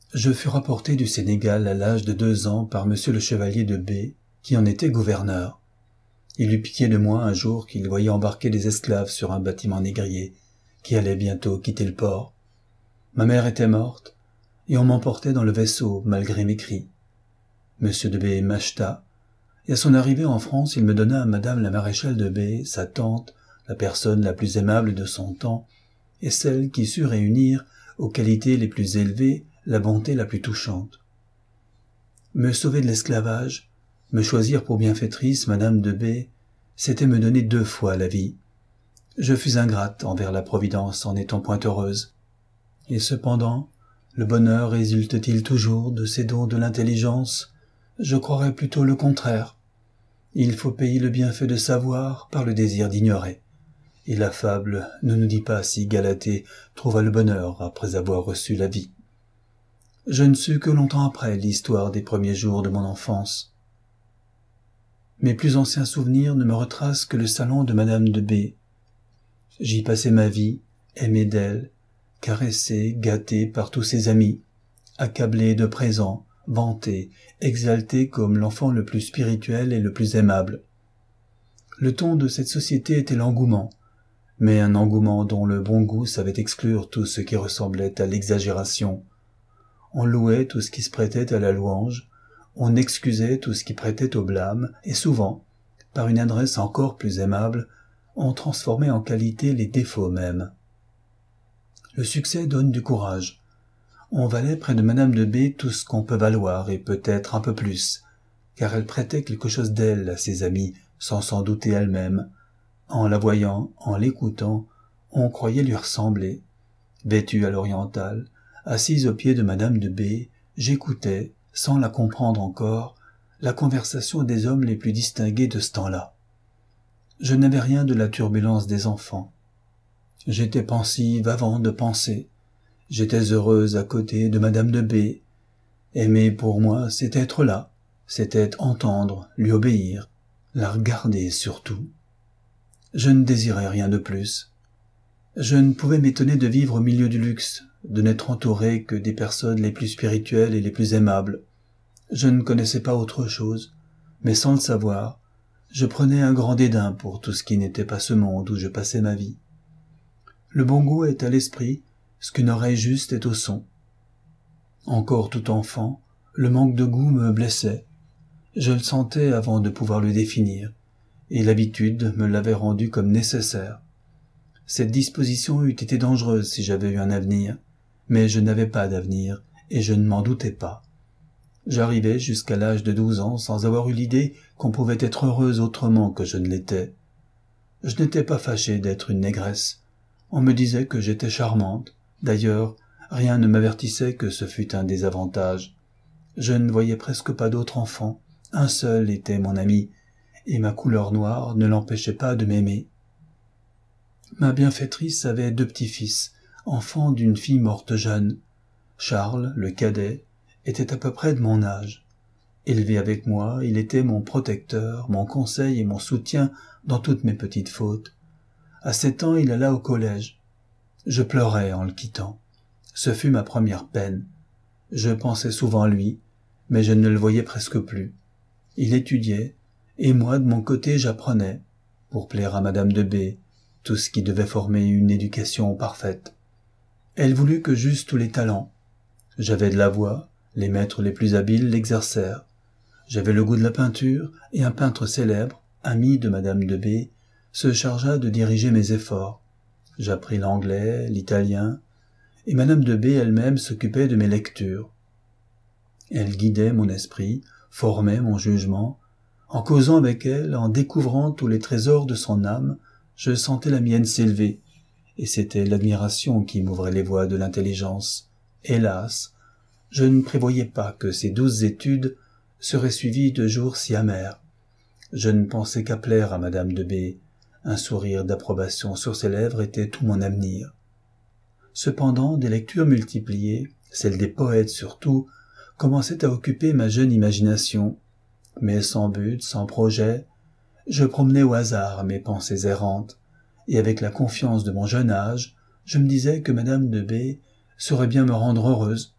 Je fus rapporté du Sénégal à l'âge de 2 ans par monsieur le chevalier de B, qui en était gouverneur. Il eut pitié de moi un jour qu'il voyait embarquer des esclaves sur un bâtiment négrier, qui allait bientôt quitter le port. Ma mère était morte, et on m'emportait dans le vaisseau, malgré mes cris. Monsieur de B m'acheta, et à son arrivée en France, il me donna à madame la maréchale de B, sa tante, la personne la plus aimable de son temps, et celle qui sut réunir, aux qualités les plus élevées, la bonté la plus touchante. Me sauver de l'esclavage, me choisir pour bienfaitrice madame de B, c'était me donner 2 fois la vie. Je fus ingrate envers la Providence en n'étant point heureuse. Et cependant, le bonheur résulte-t-il toujours de ces dons de l'intelligence? Je croirais plutôt le contraire. Il faut payer le bienfait de savoir par le désir d'ignorer. Et la fable ne nous dit pas si Galatée trouva le bonheur après avoir reçu la vie. Je ne sus que longtemps après l'histoire des premiers jours de mon enfance. Mes plus anciens souvenirs ne me retracent que le salon de madame de B. J'y passai ma vie, aimé d'elle, caressé, gâté par tous ses amis, accablé de présents, vanté, exalté comme l'enfant le plus spirituel et le plus aimable. Le ton de cette société était l'engouement, mais un engouement dont le bon goût savait exclure tout ce qui ressemblait à l'exagération. On louait tout ce qui se prêtait à la louange, on excusait tout ce qui prêtait au blâme, et souvent, par une adresse encore plus aimable, on transformait en qualité les défauts mêmes. Le succès donne du courage. On valait près de madame de B tout ce qu'on peut valoir, et peut-être un peu plus, car elle prêtait quelque chose d'elle à ses amis, sans s'en douter elle-même. En la voyant, en l'écoutant, on croyait lui ressembler. Vêtue à l'orientale, assise au pied de madame de B, j'écoutais, sans la comprendre encore, la conversation des hommes les plus distingués de ce temps-là. Je n'avais rien de la turbulence des enfants. J'étais pensive avant de penser. J'étais heureuse à côté de madame de B. Aimer pour moi, c'était être là, c'était entendre, lui obéir, la regarder surtout. Je ne désirais rien de plus. Je ne pouvais m'étonner de vivre au milieu du luxe, de n'être entouré que des personnes les plus spirituelles et les plus aimables. Je ne connaissais pas autre chose, mais sans le savoir, je prenais un grand dédain pour tout ce qui n'était pas ce monde où je passais ma vie. Le bon goût est à l'esprit ce qu'une oreille juste est au son. Encore tout enfant, le manque de goût me blessait. Je le sentais avant de pouvoir le définir, et l'habitude me l'avait rendu comme nécessaire. Cette disposition eût été dangereuse si j'avais eu un avenir, mais je n'avais pas d'avenir, et je ne m'en doutais pas. J'arrivai jusqu'à l'âge de 12 ans sans avoir eu l'idée qu'on pouvait être heureuse autrement que je ne l'étais. Je n'étais pas fâché d'être une négresse. On me disait que j'étais charmante. D'ailleurs, rien ne m'avertissait que ce fût un désavantage. Je ne voyais presque pas d'autres enfants. Un seul était mon ami, et ma couleur noire ne l'empêchait pas de m'aimer. Ma bienfaitrice avait 2 petits-fils, enfants d'une fille morte jeune. Charles, le cadet, était à peu près de mon âge. Élevé avec moi, il était mon protecteur, mon conseil et mon soutien dans toutes mes petites fautes. À 7 ans, il alla au collège. Je pleurais en le quittant. Ce fut ma première peine. Je pensais souvent à lui, mais je ne le voyais presque plus. Il étudiait, et moi, de mon côté, j'apprenais, pour plaire à madame de B, tout ce qui devait former une éducation parfaite. Elle voulut que j'eusse tous les talents. J'avais de la voix, les maîtres les plus habiles l'exercèrent. J'avais le goût de la peinture, et un peintre célèbre, ami de madame de B, se chargea de diriger mes efforts. J'appris l'anglais, l'italien, et madame de B elle-même s'occupait de mes lectures. Elle guidait mon esprit, formait mon jugement. En causant avec elle, en découvrant tous les trésors de son âme, je sentais la mienne s'élever, et c'était l'admiration qui m'ouvrait les voies de l'intelligence. Hélas, je ne prévoyais pas que ces douces études seraient suivies de jours si amers. Je ne pensais qu'à plaire à madame de B. Un sourire d'approbation sur ses lèvres était tout mon avenir. Cependant, des lectures multipliées, celles des poètes surtout, commençaient à occuper ma jeune imagination. Mais sans but, sans projet, je promenais au hasard mes pensées errantes, et avec la confiance de mon jeune âge, je me disais que madame de B saurait bien me rendre heureuse.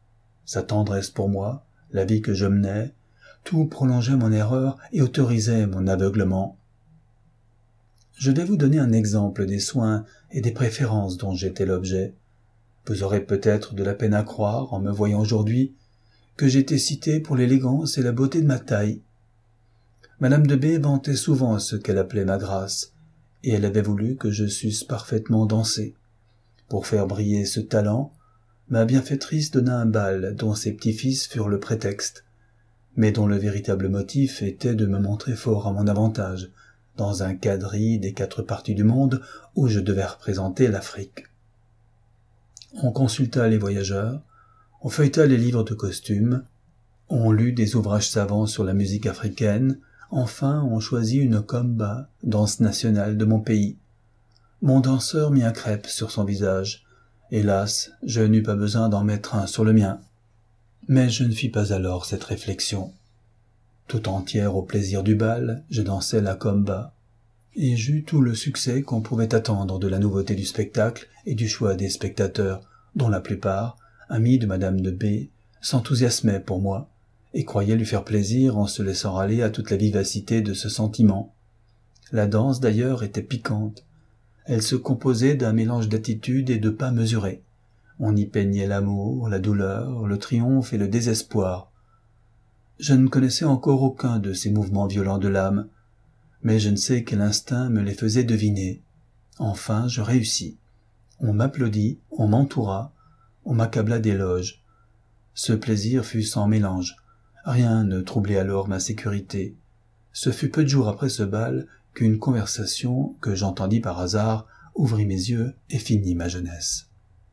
sa tendresse pour moi, la vie que je menais, tout prolongeait mon erreur et autorisait mon aveuglement. Je vais vous donner un exemple des soins et des préférences dont j'étais l'objet. Vous aurez peut-être de la peine à croire, en me voyant aujourd'hui, que j'étais cité pour l'élégance et la beauté de ma taille. Madame de B vantait souvent ce qu'elle appelait ma grâce, et elle avait voulu que je susse parfaitement danser. Pour faire briller ce talent, ma bienfaitrice donna un bal dont ses petits-fils furent le prétexte, mais dont le véritable motif était de me montrer fort à mon avantage, dans un quadrille des 4 parties du monde où je devais représenter l'Afrique. On consulta les voyageurs, on feuilleta les livres de costumes, on lut des ouvrages savants sur la musique africaine, enfin on choisit une komba, danse nationale de mon pays. Mon danseur mit un crêpe sur son visage. Hélas, je n'eus pas besoin d'en mettre un sur le mien. Mais je ne fis pas alors cette réflexion. Tout entière au plaisir du bal, je dansai la komba, et j'eus tout le succès qu'on pouvait attendre de la nouveauté du spectacle et du choix des spectateurs, dont la plupart, amis de Madame de B, s'enthousiasmaient pour moi, et croyaient lui faire plaisir en se laissant aller à toute la vivacité de ce sentiment. La danse d'ailleurs était piquante. Elle se composait d'un mélange d'attitudes et de pas mesurés. On y peignait l'amour, la douleur, le triomphe et le désespoir. Je ne connaissais encore aucun de ces mouvements violents de l'âme, mais je ne sais quel instinct me les faisait deviner. Enfin, je réussis. On m'applaudit, on m'entoura, on m'accabla d'éloges. Ce plaisir fut sans mélange. Rien ne troublait alors ma sécurité. Ce fut peu de jours après ce bal qu'une conversation que j'entendis par hasard ouvrit mes yeux et finit ma jeunesse.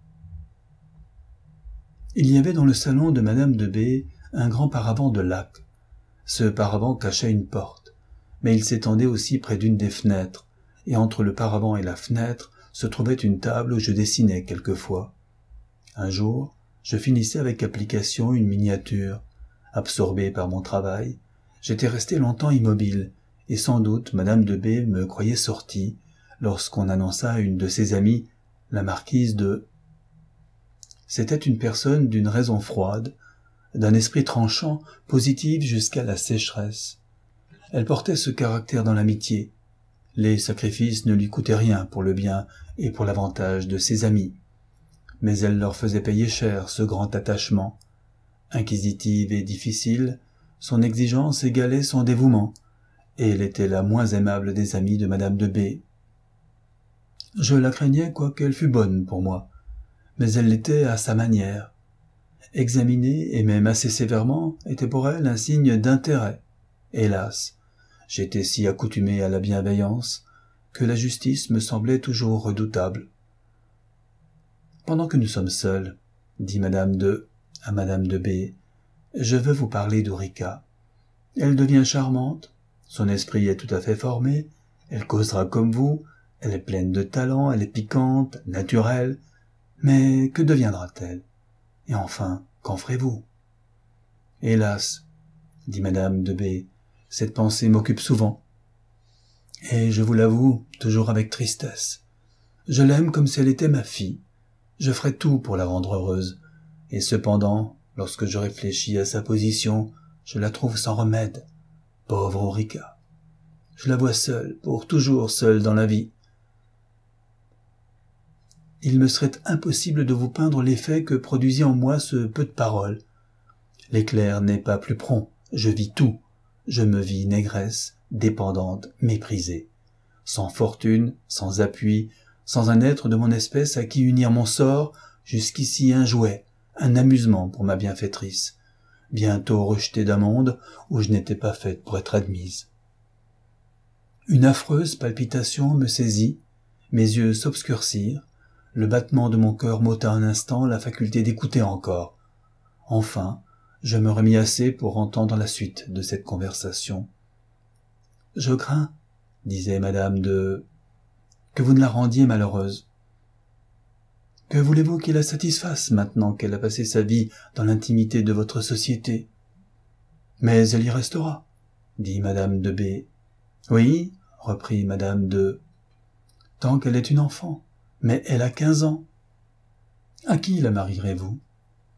Il y avait dans le salon de Madame de B un grand paravent de laque. Ce paravent cachait une porte, mais il s'étendait aussi près d'une des fenêtres, et entre le paravent et la fenêtre se trouvait une table où je dessinais quelquefois. Un jour, je finissais avec application une miniature. Absorbé par mon travail, j'étais resté longtemps immobile, et sans doute Madame de B me croyait sorti, lorsqu'on annonça à une de ses amies, la marquise de... C'était une personne d'une raison froide, d'un esprit tranchant, positive jusqu'à la sécheresse. Elle portait ce caractère dans l'amitié. Les sacrifices ne lui coûtaient rien pour le bien et pour l'avantage de ses amis. Mais elle leur faisait payer cher ce grand attachement. Inquisitive et difficile, son exigence égalait son dévouement, et elle était la moins aimable des amies de Madame de B. Je la craignais quoiqu'elle fût bonne pour moi, mais elle l'était à sa manière. Examiner, et même assez sévèrement, était pour elle un signe d'intérêt. Hélas, j'étais si accoutumé à la bienveillance que la justice me semblait toujours redoutable. Pendant que nous sommes seuls, dit Madame de à Madame de B, je veux vous parler d'Ulrika. Elle devient charmante, son esprit est tout à fait formé, elle causera comme vous, elle est pleine de talent, elle est piquante, naturelle, mais que deviendra-t-elle? Et enfin, qu'en ferez-vous? Hélas, dit Madame de B, cette pensée m'occupe souvent. Et je vous l'avoue, toujours avec tristesse. Je l'aime comme si elle était ma fille. Je ferai tout pour la rendre heureuse. Et cependant, lorsque je réfléchis à sa position, je la trouve sans remède. Pauvre Ulrika. Je la vois seule, pour toujours seule dans la vie. Il me serait impossible de vous peindre l'effet que produisit en moi ce peu de paroles. L'éclair n'est pas plus prompt, je vis tout. Je me vis négresse, dépendante, méprisée. Sans fortune, sans appui, sans un être de mon espèce à qui unir mon sort, jusqu'ici un jouet, un amusement pour ma bienfaitrice, bientôt rejetée d'un monde où je n'étais pas faite pour être admise. Une affreuse palpitation me saisit, mes yeux s'obscurcirent, le battement de mon cœur m'ôta un instant la faculté d'écouter encore. Enfin, je me remis assez pour entendre la suite de cette conversation. « Je crains, disait Madame de... que vous ne la rendiez malheureuse. Que voulez-vous qu'il la satisfasse maintenant qu'elle a passé sa vie dans l'intimité de votre société? Mais elle y restera, dit Madame de B. Oui, reprit Madame de... tant qu'elle est une enfant, mais elle a 15 ans. À qui la marierez-vous?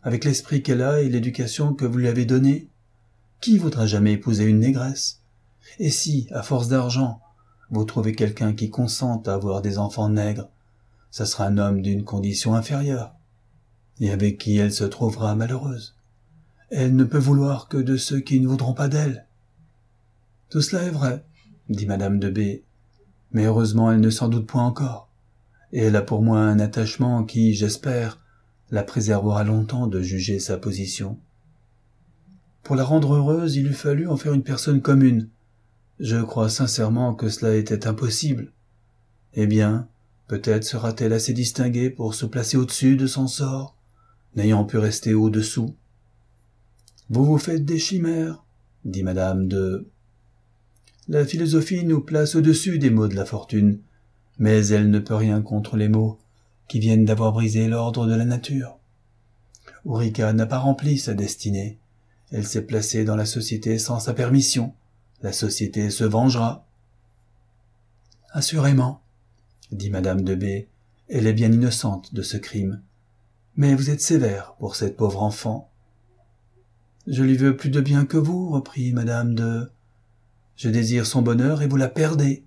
avec l'esprit qu'elle a et l'éducation que vous lui avez donnée? Qui voudra jamais épouser une négresse? Et si, à force d'argent, vous trouvez quelqu'un qui consente à avoir des enfants nègres, ça sera un homme d'une condition inférieure, et avec qui elle se trouvera malheureuse. Elle ne peut vouloir que de ceux qui ne voudront pas d'elle. Tout cela est vrai, dit madame de B, mais heureusement elle ne s'en doute point encore, et elle a pour moi un attachement qui, j'espère, la préservera longtemps de juger sa position. Pour la rendre heureuse, il eût fallu en faire une personne commune. Je crois sincèrement que cela était impossible. Eh bien, peut-être sera-t-elle assez distinguée pour se placer au-dessus de son sort, n'ayant pu rester au-dessous. Vous vous faites des chimères, dit madame de... La philosophie nous place au-dessus des maux de la fortune, mais elle ne peut rien contre les maux qui viennent d'avoir brisé l'ordre de la nature. Ourika n'a pas rempli sa destinée. Elle s'est placée dans la société sans sa permission. La société se vengera. Assurément, dit madame de B, elle est bien innocente de ce crime. Mais vous êtes sévère pour cette pauvre enfant. Je lui veux plus de bien que vous, reprit madame de... Je désire son bonheur et vous la perdez.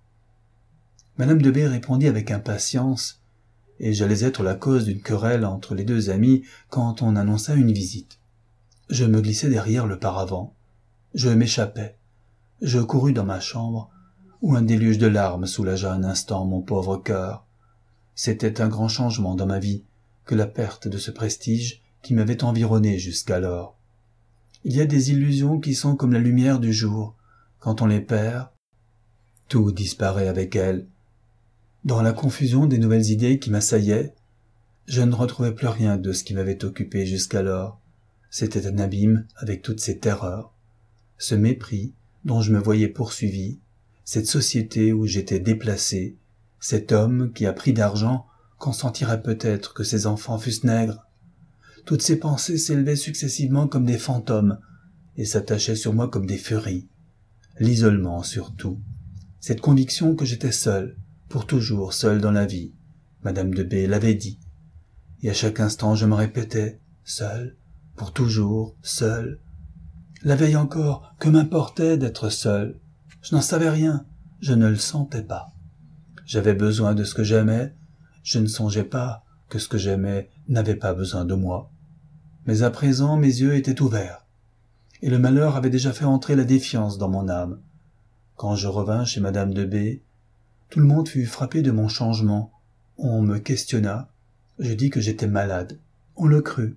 Madame de B répondit avec impatience, et j'allais être la cause d'une querelle entre les deux amis quand on annonça une visite. Je me glissai derrière le paravent. Je m'échappai. Je courus dans ma chambre, où un déluge de larmes soulagea un instant mon pauvre cœur. C'était un grand changement dans ma vie que la perte de ce prestige qui m'avait environné jusqu'alors. Il y a des illusions qui sont comme la lumière du jour. Quand on les perd, tout disparaît avec elles. Dans la confusion des nouvelles idées qui m'assaillaient, je ne retrouvais plus rien de ce qui m'avait occupé jusqu'alors. C'était un abîme avec toutes ses terreurs. Ce mépris dont je me voyais poursuivi, cette société où j'étais déplacé, cet homme qui, à prix d'argent, consentirait peut-être que ses enfants fussent nègres. Toutes ces pensées s'élevaient successivement comme des fantômes et s'attachaient sur moi comme des furies. L'isolement surtout, cette conviction que j'étais seul, pour toujours seul dans la vie. Madame de B l'avait dit, et à chaque instant je me répétais, seul, pour toujours, seul. La veille encore, que m'importait d'être seul? Je n'en savais rien, je ne le sentais pas. J'avais besoin de ce que j'aimais, je ne songeais pas que ce que j'aimais n'avait pas besoin de moi. Mais à présent mes yeux étaient ouverts, et le malheur avait déjà fait entrer la défiance dans mon âme. Quand je revins chez madame de B, tout le monde fut frappé de mon changement. On me questionna, je dis que j'étais malade. On le crut.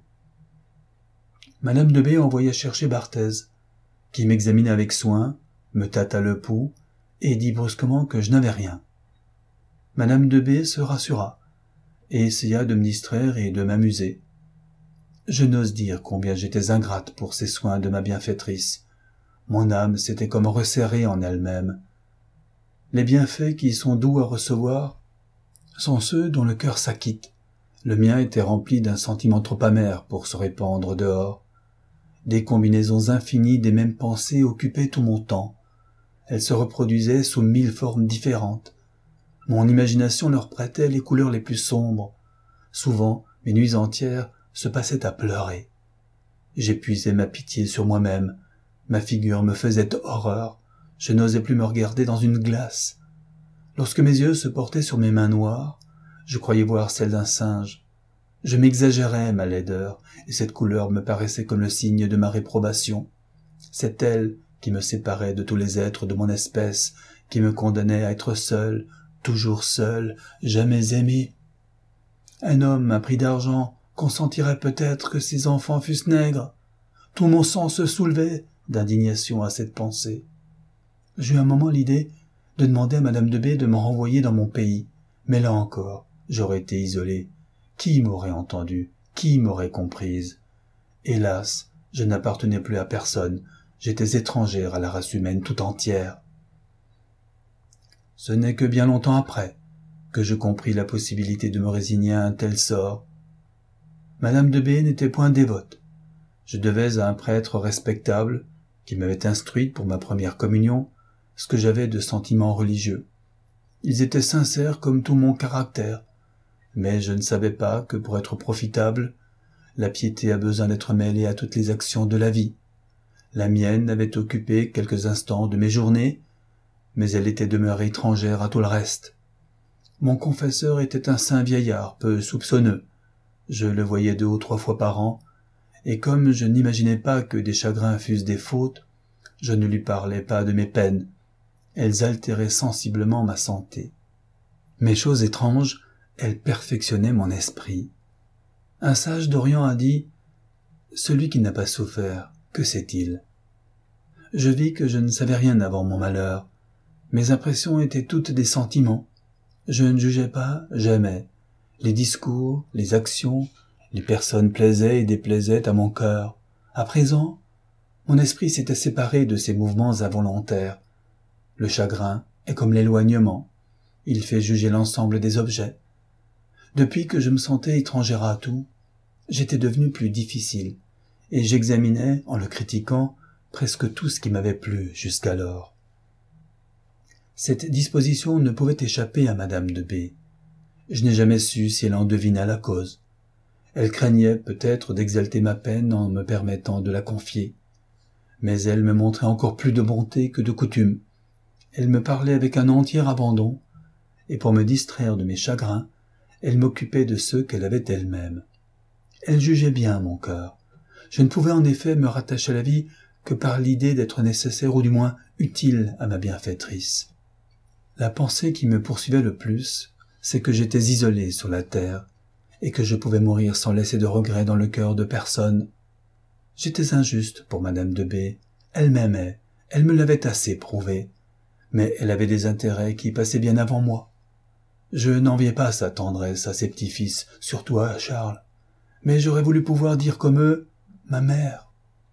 Madame de B envoya chercher Barthez, qui m'examina avec soin, me tâta le pouls, et dit brusquement que je n'avais rien. Madame de B se rassura, et essaya de me distraire et de m'amuser. Je n'ose dire combien j'étais ingrate pour ces soins de ma bienfaitrice. Mon âme s'était comme resserrée en elle-même. Les bienfaits qui sont doux à recevoir sont ceux dont le cœur s'acquitte. Le mien était rempli d'un sentiment trop amer pour se répandre dehors. Des combinaisons infinies des mêmes pensées occupaient tout mon temps. Elles se reproduisaient sous 1000 formes différentes. Mon imagination leur prêtait les couleurs les plus sombres. Souvent, mes nuits entières se passaient à pleurer. J'épuisais ma pitié sur moi-même. Ma figure me faisait horreur. Je n'osais plus me regarder dans une glace. Lorsque mes yeux se portaient sur mes mains noires, je croyais voir celles d'un singe. Je m'exagérais ma laideur, et cette couleur me paraissait comme le signe de ma réprobation. C'est elle qui me séparait de tous les êtres de mon espèce, qui me condamnait à être seul, toujours seul, jamais aimé. Un homme à prix d'argent consentirait peut-être que ses enfants fussent nègres. Tout mon sang se soulevait d'indignation à cette pensée. J'eus un moment l'idée de demander à madame de B de me renvoyer dans mon pays, mais là encore, j'aurais été isolé. Qui m'aurait entendu? Qui m'aurait comprise? Hélas, je n'appartenais plus à personne, j'étais étrangère à la race humaine tout entière. Ce n'est que bien longtemps après que je compris la possibilité de me résigner à un tel sort. Madame de B n'était point dévote. Je devais à un prêtre respectable, qui m'avait instruite pour ma première communion, ce que j'avais de sentiments religieux. Ils étaient sincères comme tout mon caractère, mais je ne savais pas que pour être profitable, La piété a besoin d'être mêlée à toutes les actions de la vie. La mienne avait occupé quelques instants de mes journées, mais elle était demeurée étrangère à tout le reste. Mon confesseur était un saint vieillard peu soupçonneux. Je le voyais 2 ou 3 fois par an, et comme je n'imaginais pas que des chagrins fussent des fautes, je ne lui parlais pas de mes peines. Elles altéraient sensiblement ma santé. Mais chose étrange, elles perfectionnaient mon esprit. Un sage d'Orient a dit « Celui qui n'a pas souffert, que sait-il » Je vis que je ne savais rien avant mon malheur. Mes impressions étaient toutes des sentiments. Je ne jugeais pas, jamais. Les discours, les actions, les personnes plaisaient et déplaisaient à mon cœur. À présent, mon esprit s'était séparé de ces mouvements involontaires. Le chagrin est comme l'éloignement. Il fait juger l'ensemble des objets. Depuis que je me sentais étrangère à tout, j'étais devenu plus difficile, et j'examinais, en le critiquant, presque tout ce qui m'avait plu jusqu'alors. Cette disposition ne pouvait échapper à Madame de B. Je n'ai jamais su si elle en devina la cause. Elle craignait peut-être d'exalter ma peine en me permettant de la confier. Mais elle me montrait encore plus de bonté que de coutume. Elle me parlait avec un entier abandon, et pour me distraire de mes chagrins, elle m'occupait de ceux qu'elle avait elle-même. Elle jugeait bien mon cœur. Je ne pouvais en effet me rattacher à la vie que par l'idée d'être nécessaire ou du moins utile à ma bienfaitrice. La pensée qui me poursuivait le plus, c'est que j'étais isolé sur la terre et que je pouvais mourir sans laisser de regret dans le cœur de personne. J'étais injuste pour Madame de B. Elle m'aimait, elle me l'avait assez prouvé, mais elle avait des intérêts qui passaient bien avant moi. Je n'enviais pas sa tendresse à ses petits-fils, surtout à Charles, mais j'aurais voulu pouvoir dire comme eux « ma mère ».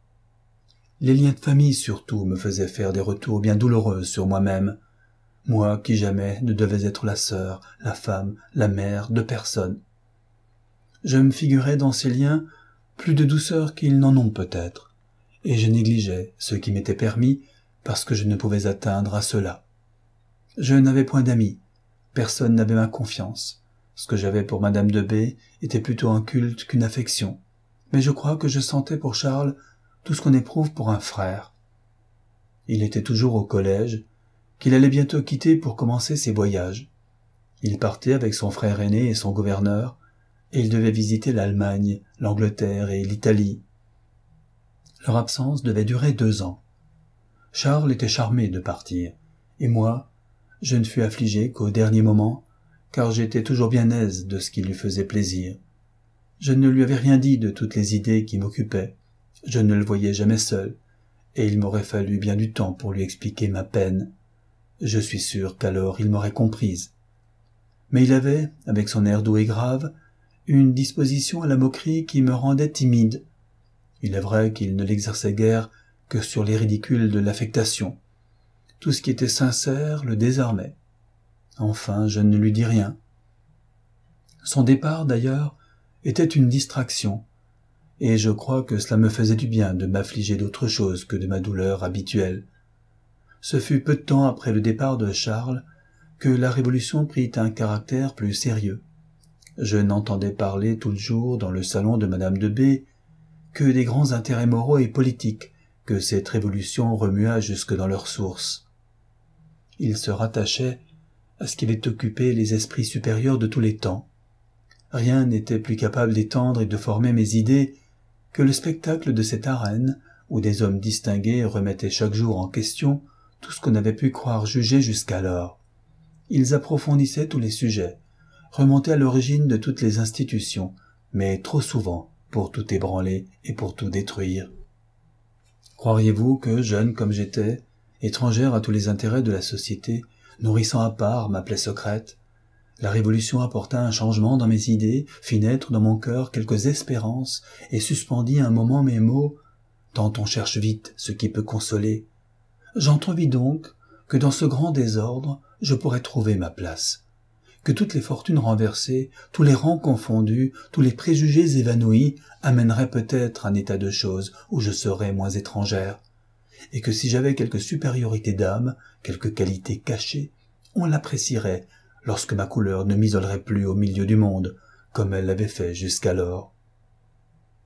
Les liens de famille surtout me faisaient faire des retours bien douloureux sur moi-même, moi qui jamais ne devais être la sœur, la femme, la mère de personne. Je me figurais dans ces liens plus de douceur qu'ils n'en ont peut-être, et je négligeais ce qui m'était permis parce que je ne pouvais atteindre à cela. Je n'avais point d'amis, personne n'avait ma confiance. Ce que j'avais pour Madame de B était plutôt un culte qu'une affection, mais je crois que je sentais pour Charles tout ce qu'on éprouve pour un frère. Il était toujours au collège, qu'il allait bientôt quitter pour commencer ses voyages. Il partait avec son frère aîné et son gouverneur, et ils devaient visiter l'Allemagne, l'Angleterre et l'Italie. Leur absence devait durer 2 ans. Charles était charmé de partir, et moi, je ne fus affligé qu'au dernier moment, car j'étais toujours bien aise de ce qui lui faisait plaisir. Je ne lui avais rien dit de toutes les idées qui m'occupaient, je ne le voyais jamais seul, et il m'aurait fallu bien du temps pour lui expliquer ma peine. Je suis sûr qu'alors il m'aurait comprise. Mais il avait, avec son air doux et grave, une disposition à la moquerie qui me rendait timide. Il est vrai qu'il ne l'exerçait guère que sur les ridicules de l'affectation. Tout ce qui était sincère le désarmait. Enfin, je ne lui dis rien. Son départ, d'ailleurs, était une distraction, et je crois que cela me faisait du bien de m'affliger d'autre chose que de ma douleur habituelle. Ce fut peu de temps après le départ de Charles que la Révolution prit un caractère plus sérieux. Je n'entendais parler tout le jour dans le salon de Madame de B que des grands intérêts moraux et politiques que cette révolution remua jusque dans leur source. Il se rattachait à ce qui avait occupé les esprits supérieurs de tous les temps. Rien n'était plus capable d'étendre et de former mes idées que le spectacle de cette arène où des hommes distingués remettaient chaque jour en question tout ce qu'on avait pu croire juger jusqu'alors. Ils approfondissaient tous les sujets, remontaient à l'origine de toutes les institutions, mais trop souvent pour tout ébranler et pour tout détruire. Croiriez-vous que, jeune comme j'étais, étrangère à tous les intérêts de la société, nourrissant à part ma plaie secrète, la Révolution apporta un changement dans mes idées, fit naître dans mon cœur quelques espérances et suspendit un moment mes mots, tant on cherche vite ce qui peut consoler. J'entrevis donc que dans ce grand désordre, je pourrais trouver ma place, que toutes les fortunes renversées, tous les rangs confondus, tous les préjugés évanouis amèneraient peut-être un état de choses où je serais moins étrangère, et que si j'avais quelque supériorité d'âme, quelque qualité cachée, on l'apprécierait lorsque ma couleur ne m'isolerait plus au milieu du monde, comme elle l'avait fait jusqu'alors.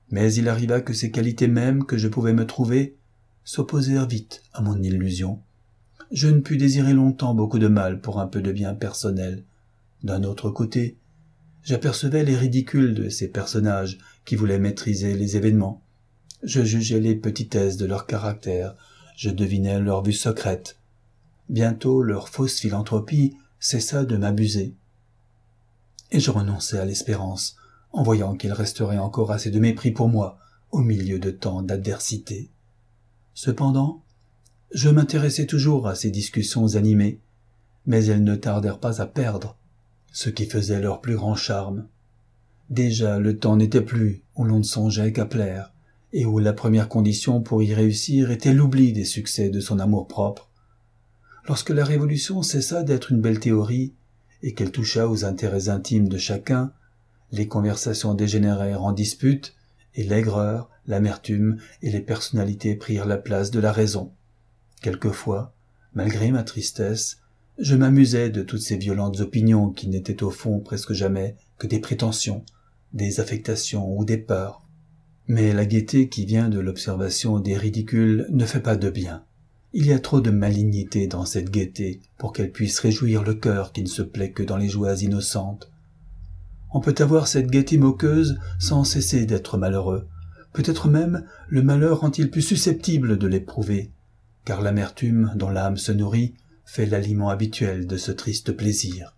Mais il arriva que ces qualités mêmes que je pouvais me trouver s'opposèrent vite à mon illusion. Je ne pus désirer longtemps beaucoup de mal pour un peu de bien personnel. D'un autre côté, j'apercevais les ridicules de ces personnages qui voulaient maîtriser les événements. Je jugeais les petitesses de leur caractère, je devinais leurs vues secrètes. Bientôt leur fausse philanthropie cessa de m'abuser. Et je renonçai à l'espérance, en voyant qu'il resterait encore assez de mépris pour moi au milieu de tant d'adversité. Cependant, je m'intéressai toujours à ces discussions animées, mais elles ne tardèrent pas à perdre ce qui faisait leur plus grand charme. Déjà le temps n'était plus où l'on ne songeait qu'à plaire, et où la première condition pour y réussir était l'oubli des succès de son amour-propre. Lorsque la Révolution cessa d'être une belle théorie, et qu'elle toucha aux intérêts intimes de chacun, les conversations dégénérèrent en disputes, et l'aigreur, l'amertume et les personnalités prirent la place de la raison. Quelquefois, malgré ma tristesse, je m'amusais de toutes ces violentes opinions qui n'étaient au fond presque jamais que des prétentions, des affectations ou des peurs. Mais la gaieté qui vient de l'observation des ridicules ne fait pas de bien. Il y a trop de malignité dans cette gaieté pour qu'elle puisse réjouir le cœur qui ne se plaît que dans les joies innocentes. On peut avoir cette gaieté moqueuse sans cesser d'être malheureux. Peut-être même le malheur rend-il plus susceptible de l'éprouver, car l'amertume dont l'âme se nourrit fait l'aliment habituel de ce triste plaisir.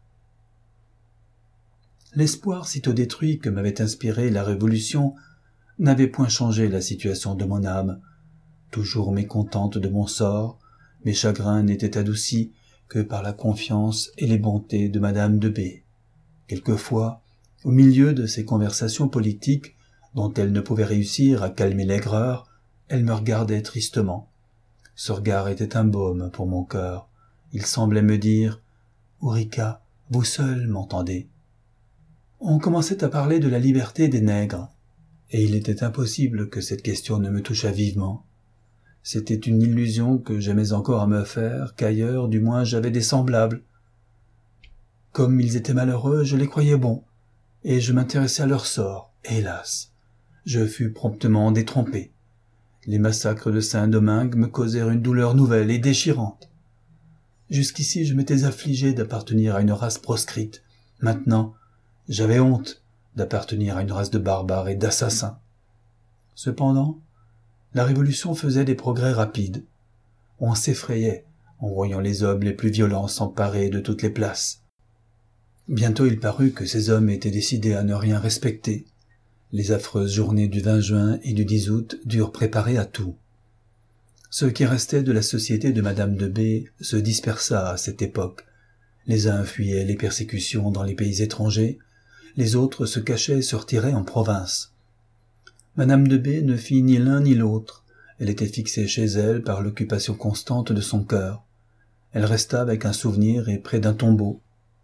L'espoir sitôt détruit que m'avait inspiré la Révolution n'avait point changé la situation de mon âme. Toujours mécontente de mon sort, mes chagrins n'étaient adoucis que par la confiance et les bontés de Madame de B. Quelquefois, au milieu de ces conversations politiques, dont elle ne pouvait réussir à calmer l'aigreur, elle me regardait tristement. Ce regard était un baume pour mon cœur. Il semblait me dire « Ulrica, vous seule m'entendez ». On commençait à parler de la liberté des nègres, et il était impossible que cette question ne me touchât vivement. C'était une illusion que j'aimais encore à me faire, qu'ailleurs, du moins, j'avais des semblables. Comme ils étaient malheureux, je les croyais bons, et je m'intéressais à leur sort. Hélas, je fus promptement détrompé. Les massacres de Saint-Domingue me causèrent une douleur nouvelle et déchirante. Jusqu'ici, je m'étais affligé d'appartenir à une race proscrite. Maintenant, j'avais honte d'appartenir à une race de barbares et d'assassins. Cependant, la Révolution faisait des progrès rapides. On s'effrayait en voyant les hommes les plus violents s'emparer de toutes les places. Bientôt il parut que ces hommes étaient décidés à ne rien respecter. Les affreuses journées du 20 juin et du 10 août durent préparer à tout. Ce qui restait de la société de Madame de B se dispersa à cette époque. Les uns fuyaient les persécutions dans les pays étrangers, les autres se cachaient et se retiraient en province. Madame de B ne fit ni l'un ni l'autre. Elle était fixée chez elle par l'occupation constante de son cœur. Elle resta avec un souvenir et près d'un tombeau.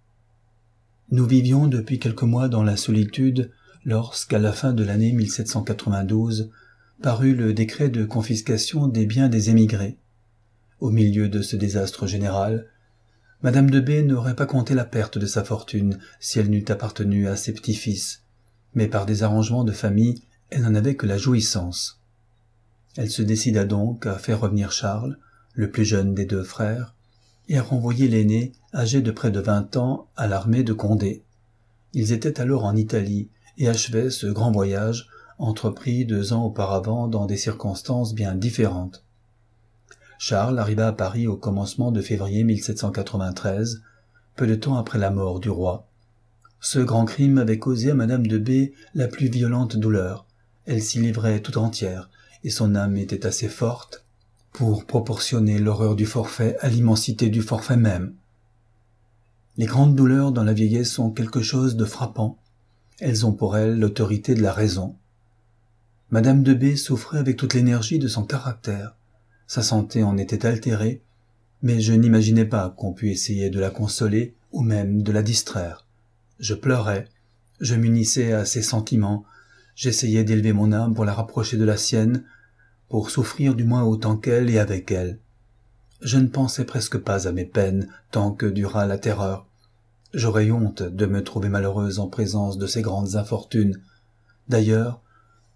Nous vivions depuis quelques mois dans la solitude lorsqu'à la fin de l'année 1792 parut le décret de confiscation des biens des émigrés. Au milieu de ce désastre général, Madame de B n'aurait pas compté la perte de sa fortune si elle n'eût appartenu à ses petits-fils, mais par des arrangements de famille, elle n'en avait que la jouissance. Elle se décida donc à faire revenir Charles, le plus jeune des deux frères, et à renvoyer l'aîné, âgé de près de 20 ans, à l'armée de Condé. Ils étaient alors en Italie et achevaient ce grand voyage, entrepris 2 ans auparavant dans des circonstances bien différentes. Charles arriva à Paris au commencement de février 1793, peu de temps après la mort du roi. Ce grand crime avait causé à Madame de B la plus violente douleur. Elle s'y livrait tout entière, et son âme était assez forte pour proportionner l'horreur du forfait à l'immensité du forfait même. Les grandes douleurs dans la vieillesse sont quelque chose de frappant. Elles ont pour elles l'autorité de la raison. Madame de B souffrait avec toute l'énergie de son caractère. Sa santé en était altérée, mais je n'imaginais pas qu'on pût essayer de la consoler ou même de la distraire. Je pleurais, je m'unissais à ses sentiments, j'essayais d'élever mon âme pour la rapprocher de la sienne, pour souffrir du moins autant qu'elle et avec elle. Je ne pensais presque pas à mes peines tant que dura la terreur. J'aurais honte de me trouver malheureuse en présence de ces grandes infortunes. D'ailleurs,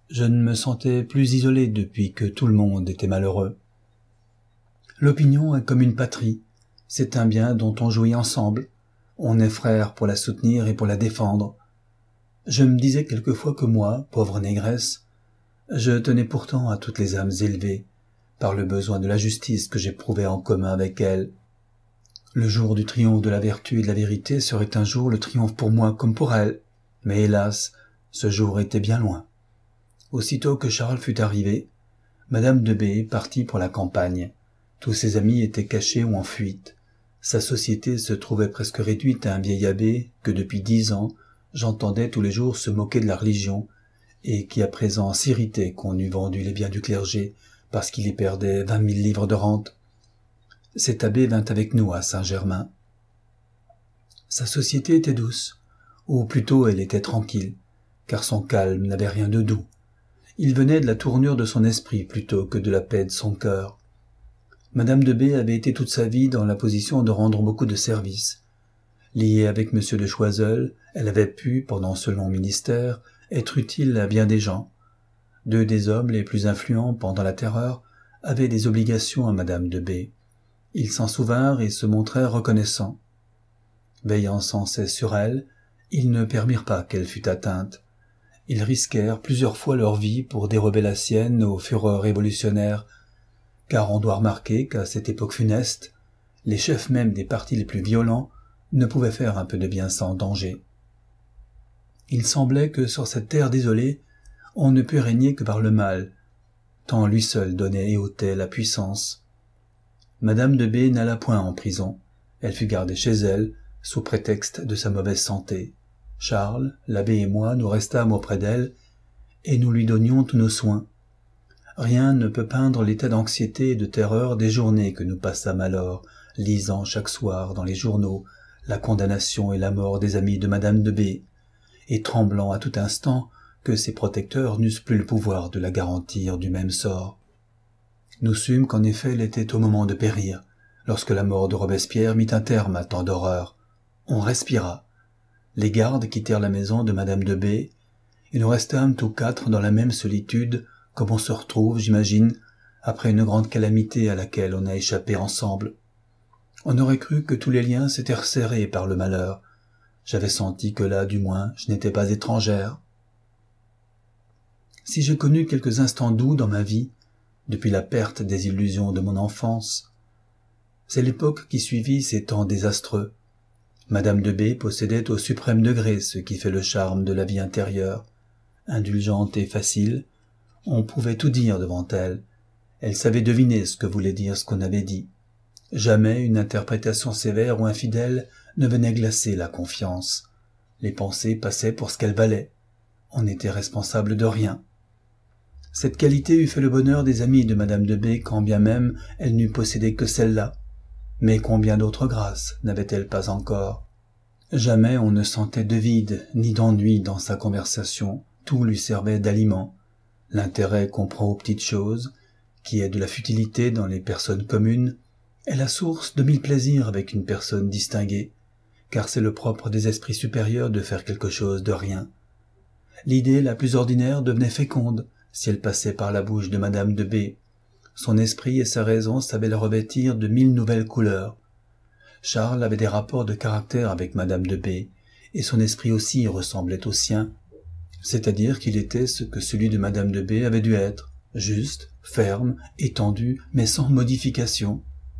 Je ne me sentais plus isolé depuis que tout le monde était malheureux. L'opinion est comme une patrie, c'est un bien dont on jouit ensemble, on est frères pour la soutenir et pour la défendre. Je me disais quelquefois que moi, pauvre négresse, je tenais pourtant à toutes les âmes élevées, par le besoin de la justice que j'éprouvais en commun avec elles. Le jour du triomphe de la vertu et de la vérité serait un jour le triomphe pour moi comme pour elles, mais hélas, ce jour était bien loin. Aussitôt que Charles fut arrivé, Madame de B partit pour la campagne. Tous ses amis étaient cachés ou en fuite. Sa société se trouvait presque réduite à un vieil abbé que depuis 10 ans j'entendais tous les jours se moquer de la religion et qui à présent s'irritait qu'on eût vendu les biens du clergé parce qu'il y perdait 20 000 livres de rente. Cet abbé vint avec nous à Saint-Germain. Sa société était douce, ou plutôt elle était tranquille, car son calme n'avait rien de doux. Il venait de la tournure de son esprit plutôt que de la paix de son cœur. Madame de B avait été toute sa vie dans la position de rendre beaucoup de services. Liée avec Monsieur de Choiseul, elle avait pu, pendant ce long ministère, être utile à bien des gens. 2 des hommes les plus influents pendant la Terreur avaient des obligations à Madame de B. Ils s'en souvinrent et se montrèrent reconnaissants. Veillant sans cesse sur elle, ils ne permirent pas qu'elle fût atteinte. Ils risquèrent plusieurs fois leur vie pour dérober la sienne aux fureurs révolutionnaires, car on doit remarquer qu'à cette époque funeste, les chefs même des partis les plus violents ne pouvaient faire un peu de bien sans danger. Il semblait que sur cette terre désolée, on ne pût régner que par le mal, tant lui seul donnait et ôtait la puissance. Madame de B n'alla point en prison, elle fut gardée chez elle, sous prétexte de sa mauvaise santé. Charles, l'abbé et moi nous restâmes auprès d'elle, et nous lui donnions tous nos soins. Rien ne peut peindre l'état d'anxiété et de terreur des journées que nous passâmes alors, lisant chaque soir dans les journaux la condamnation et la mort des amis de Madame de B, et tremblant à tout instant que ses protecteurs n'eussent plus le pouvoir de la garantir du même sort. Nous sûmes qu'en effet elle était au moment de périr, lorsque la mort de Robespierre mit un terme à tant d'horreurs. On respira. Les gardes quittèrent la maison de Madame de B, et nous restâmes tous 4 dans la même solitude, comme on se retrouve, j'imagine, après une grande calamité à laquelle on a échappé ensemble. On aurait cru que tous les liens s'étaient resserrés par le malheur. J'avais senti que là, du moins, je n'étais pas étrangère. Si j'ai connu quelques instants doux dans ma vie, depuis la perte des illusions de mon enfance, c'est l'époque qui suivit ces temps désastreux. Madame de B possédait au suprême degré ce qui fait le charme de la vie intérieure. Indulgente et facile, on pouvait tout dire devant elle. Elle savait deviner ce que voulait dire ce qu'on avait dit. Jamais une interprétation sévère ou infidèle ne venait glacer la confiance. Les pensées passaient pour ce qu'elles valaient. On n'était responsable de rien. Cette qualité eût fait le bonheur des amis de Madame de B quand bien même elle n'eût possédé que celle-là. Mais combien d'autres grâces n'avait-elle pas encore? Jamais on ne sentait de vide ni d'ennui dans sa conversation, tout lui servait d'aliment. L'intérêt qu'on prend aux petites choses, qui est de la futilité dans les personnes communes, est la source de 1000 plaisirs avec une personne distinguée, car c'est le propre des esprits supérieurs de faire quelque chose de rien. L'idée la plus ordinaire devenait féconde si elle passait par la bouche de Madame de B. Son esprit et sa raison savaient la revêtir de 1000 nouvelles couleurs. Charles avait des rapports de caractère avec Madame de B, et son esprit aussi ressemblait au sien, c'est-à-dire qu'il était ce que celui de Madame de B avait dû être, juste, ferme, étendu, mais sans modification.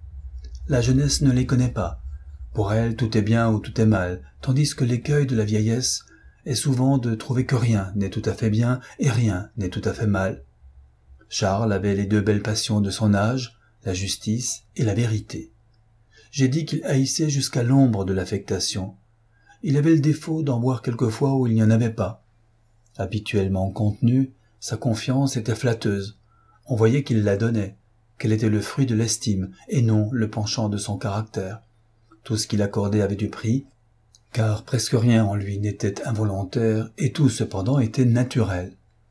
La jeunesse ne les connaît pas. Pour elle, tout est bien ou tout est mal, tandis que l'écueil de la vieillesse est souvent de trouver que rien n'est tout à fait bien et rien n'est tout à fait mal. Charles avait les 2 belles passions de son âge, la justice et la vérité. J'ai dit qu'il haïssait jusqu'à l'ombre de l'affectation. Il avait le défaut d'en voir quelquefois où il n'y en avait pas. Habituellement contenu, sa confiance était flatteuse. On voyait qu'il la donnait, qu'elle était le fruit de l'estime et non le penchant de son caractère. Tout ce qu'il accordait avait du prix, car presque rien en lui n'était involontaire et tout cependant était naturel.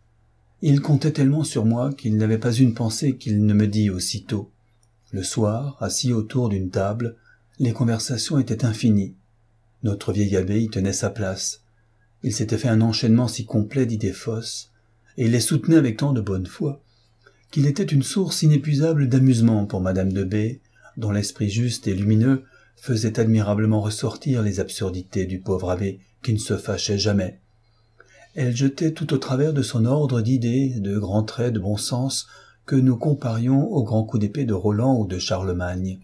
Il comptait tellement sur moi qu'il n'avait pas une pensée qu'il ne me dit aussitôt. Le soir, assis autour d'une table, les conversations étaient infinies. Notre vieil abbé y tenait sa place. Il s'était fait un enchaînement si complet d'idées fausses, et il les soutenait avec tant de bonne foi, qu'il était une source inépuisable d'amusement pour madame de B, dont l'esprit juste et lumineux faisait admirablement ressortir les absurdités du pauvre abbé qui ne se fâchait jamais. Elle jetait tout au travers de son ordre d'idées, de grands traits de bon sens que nous comparions aux grands coups d'épée de Roland ou de Charlemagne.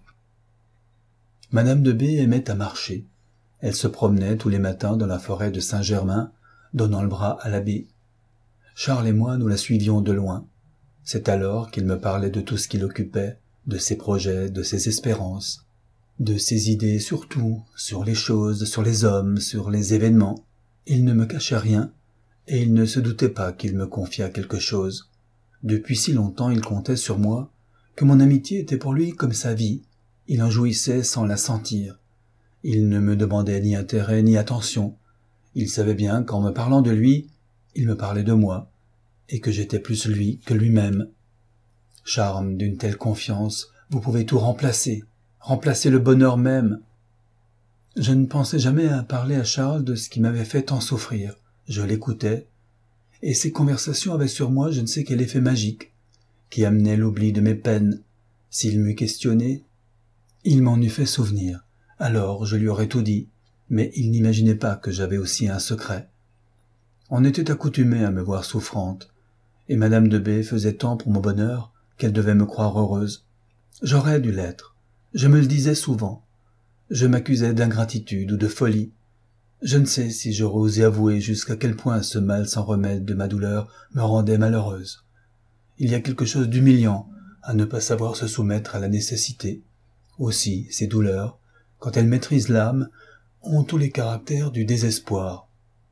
Madame de B aimait à marcher. Elle se promenait tous les matins dans la forêt de Saint-Germain, donnant le bras à l'abbé. Charles et moi, nous la suivions de loin. C'est alors qu'il me parlait de tout ce qui l'occupait, de ses projets, de ses espérances, de ses idées surtout, sur les choses, sur les hommes, sur les événements. Il ne me cachait rien, et il ne se doutait pas qu'il me confiât quelque chose. Depuis si longtemps il comptait sur moi, que mon amitié était pour lui comme sa vie. Il en jouissait sans la sentir. Il ne me demandait ni intérêt ni attention. Il savait bien qu'en me parlant de lui, il me parlait de moi, et que j'étais plus lui que lui-même. Charme d'une telle confiance, vous pouvez tout remplacer le bonheur même. Je ne pensais jamais à parler à Charles de ce qui m'avait fait tant souffrir. Je l'écoutais, et ses conversations avaient sur moi je ne sais quel effet magique, qui amenait l'oubli de mes peines. S'il m'eût questionné, il m'en eût fait souvenir. Alors je lui aurais tout dit, mais il n'imaginait pas que j'avais aussi un secret. On était accoutumé à me voir souffrante, et madame de B faisait tant pour mon bonheur qu'elle devait me croire heureuse. J'aurais dû l'être. Je me le disais souvent. Je m'accusais d'ingratitude ou de folie. Je ne sais si j'aurais osé avouer jusqu'à quel point ce mal sans remède de ma douleur me rendait malheureuse. Il y a quelque chose d'humiliant à ne pas savoir se soumettre à la nécessité. Aussi, ces douleurs, quand elles maîtrisent l'âme, ont tous les caractères du désespoir.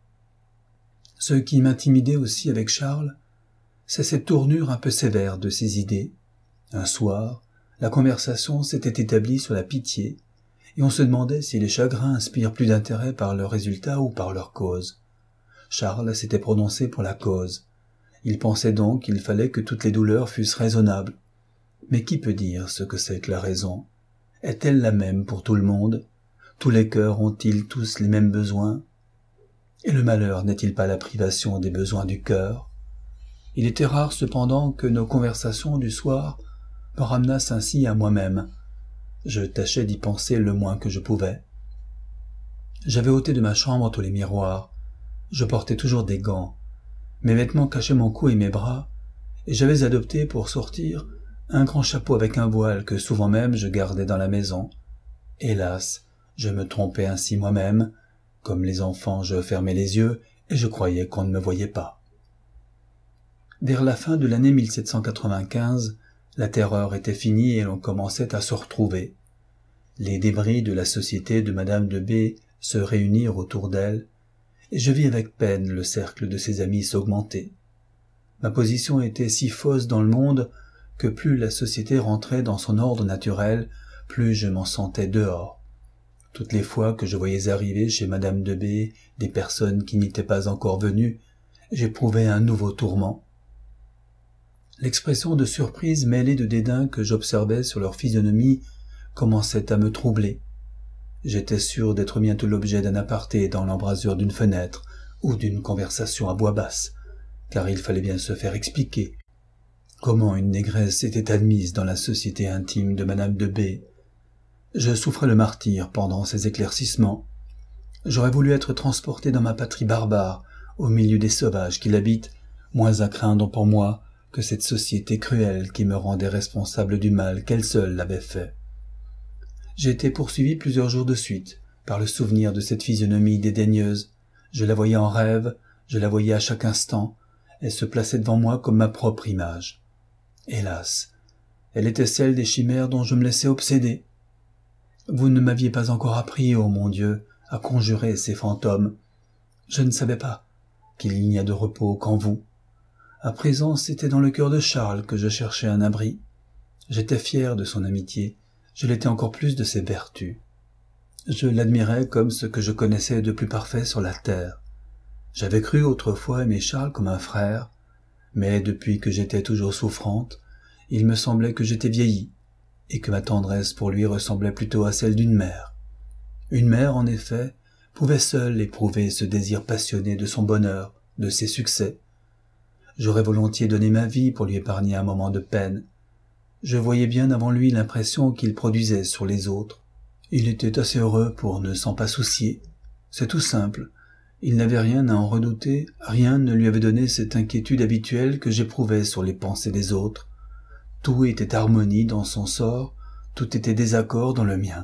Ce qui m'intimidait aussi avec Charles, c'est cette tournure un peu sévère de ses idées. Un soir, la conversation s'était établie sur la pitié, et on se demandait si les chagrins inspirent plus d'intérêt par leur résultat ou par leur cause. Charles s'était prononcé pour la cause. Il pensait donc qu'il fallait que toutes les douleurs fussent raisonnables. Mais qui peut dire ce que c'est que la raison ? Est-elle la même pour tout le monde ? Tous les cœurs ont-ils tous les mêmes besoins ? Et le malheur n'est-il pas la privation des besoins du cœur ? Il était rare cependant que nos conversations du soir me ramenassent ainsi à moi-même. Je tâchais d'y penser le moins que je pouvais. J'avais ôté de ma chambre tous les miroirs. Je portais toujours des gants. Mes vêtements cachaient mon cou et mes bras, et j'avais adopté pour sortir un grand chapeau avec un voile que souvent même je gardais dans la maison. Hélas, je me trompais ainsi moi-même. Comme les enfants, je fermais les yeux et je croyais qu'on ne me voyait pas. Vers la fin de l'année 1795, la terreur était finie et l'on commençait à se retrouver. Les débris de la société de madame de B se réunirent autour d'elle, et je vis avec peine le cercle de ses amis s'augmenter. Ma position était si fausse dans le monde que plus la société rentrait dans son ordre naturel, plus je m'en sentais dehors. Toutes les fois que je voyais arriver chez madame de B des personnes qui n'étaient pas encore venues, j'éprouvais un nouveau tourment. L'expression de surprise mêlée de dédain que j'observais sur leur physionomie commençait à me troubler. J'étais sûr d'être bientôt l'objet d'un aparté dans l'embrasure d'une fenêtre ou d'une conversation à voix basse, car il fallait bien se faire expliquer comment une négresse était admise dans la société intime de madame de B. Je souffrais le martyre pendant ces éclaircissements. J'aurais voulu être transporté dans ma patrie barbare, au milieu des sauvages qui l'habitent, moins à craindre pour moi que cette société cruelle qui me rendait responsable du mal qu'elle seule l'avait fait. J'ai été poursuivi plusieurs jours de suite par le souvenir de cette physionomie dédaigneuse. Je la voyais en rêve, je la voyais à chaque instant, elle se plaçait devant moi comme ma propre image. Hélas, elle était celle des chimères dont je me laissais obséder. Vous ne m'aviez pas encore appris, ô mon Dieu, à conjurer ces fantômes. Je ne savais pas qu'il n'y a de repos qu'en vous. À présent, c'était dans le cœur de Charles que je cherchais un abri. J'étais fier de son amitié, je l'étais encore plus de ses vertus. Je l'admirais comme ce que je connaissais de plus parfait sur la terre. J'avais cru autrefois aimer Charles comme un frère, mais depuis que j'étais toujours souffrante, il me semblait que j'étais vieillie, et que ma tendresse pour lui ressemblait plutôt à celle d'une mère. Une mère, en effet, pouvait seule éprouver ce désir passionné de son bonheur, de ses succès. J'aurais volontiers donné ma vie pour lui épargner un moment de peine. Je voyais bien avant lui l'impression qu'il produisait sur les autres. Il était assez heureux pour ne s'en pas soucier. C'est tout simple. Il n'avait rien à en redouter, rien ne lui avait donné cette inquiétude habituelle que j'éprouvais sur les pensées des autres. Tout était harmonie dans son sort, tout était désaccord dans le mien.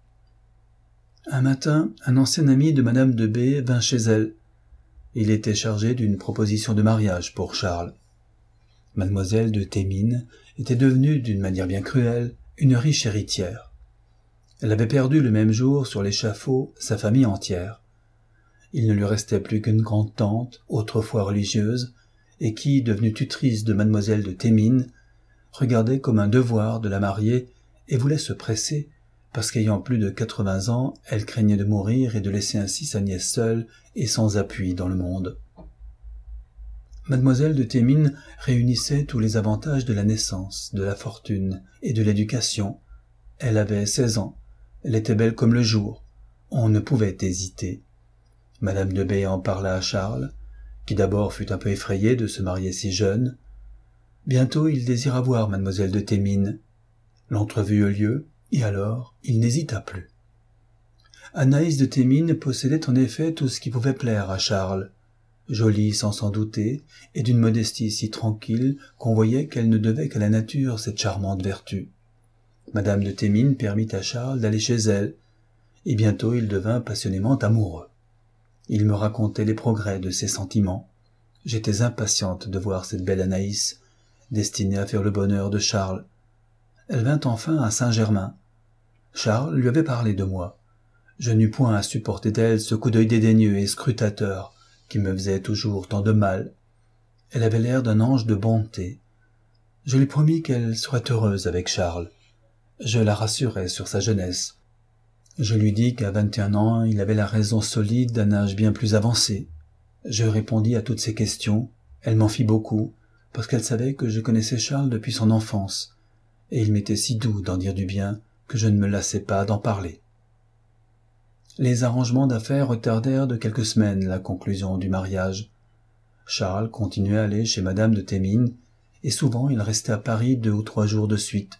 Un matin, un ancien ami de Madame de B vint chez elle. Il était chargé d'une proposition de mariage pour Charles. Mademoiselle de Thémines était devenue, d'une manière bien cruelle, une riche héritière. Elle avait perdu le même jour sur l'échafaud sa famille entière. Il ne lui restait plus qu'une grande-tante, autrefois religieuse, et qui, devenue tutrice de Mademoiselle de Thémines, regardait comme un devoir de la marier et voulait se presser, parce qu'ayant plus de 80 ans, elle craignait de mourir et de laisser ainsi sa nièce seule et sans appui dans le monde. Mademoiselle de Thémines réunissait tous les avantages de la naissance, de la fortune et de l'éducation. Elle avait 16 ans, elle était belle comme le jour, on ne pouvait hésiter. Madame de B en parla à Charles, qui d'abord fut un peu effrayé de se marier si jeune. Bientôt il désira voir Mademoiselle de Thémines. L'entrevue eut lieu, et alors il n'hésita plus. Anaïs de Thémines possédait en effet tout ce qui pouvait plaire à Charles. Jolie sans s'en douter, et d'une modestie si tranquille qu'on voyait qu'elle ne devait qu'à la nature cette charmante vertu. Madame de Thémines permit à Charles d'aller chez elle, et bientôt il devint passionnément amoureux. Il me racontait les progrès de ses sentiments. J'étais impatiente de voir cette belle Anaïs, destinée à faire le bonheur de Charles. Elle vint enfin à Saint-Germain. Charles lui avait parlé de moi. Je n'eus point à supporter d'elle ce coup d'œil dédaigneux et scrutateur qui me faisait toujours tant de mal. Elle avait l'air d'un ange de bonté. Je lui promis qu'elle serait heureuse avec Charles. Je la rassurai sur sa jeunesse. Je lui dis qu'à 21 ans, il avait la raison solide d'un âge bien plus avancé. Je répondis à toutes ses questions. Elle m'en fit beaucoup, parce qu'elle savait que je connaissais Charles depuis son enfance, et il m'était si doux d'en dire du bien que je ne me lassais pas d'en parler. Les arrangements d'affaires retardèrent de quelques semaines la conclusion du mariage. Charles continuait à aller chez Madame de Thémines, et souvent il restait à Paris 2 ou 3 jours de suite.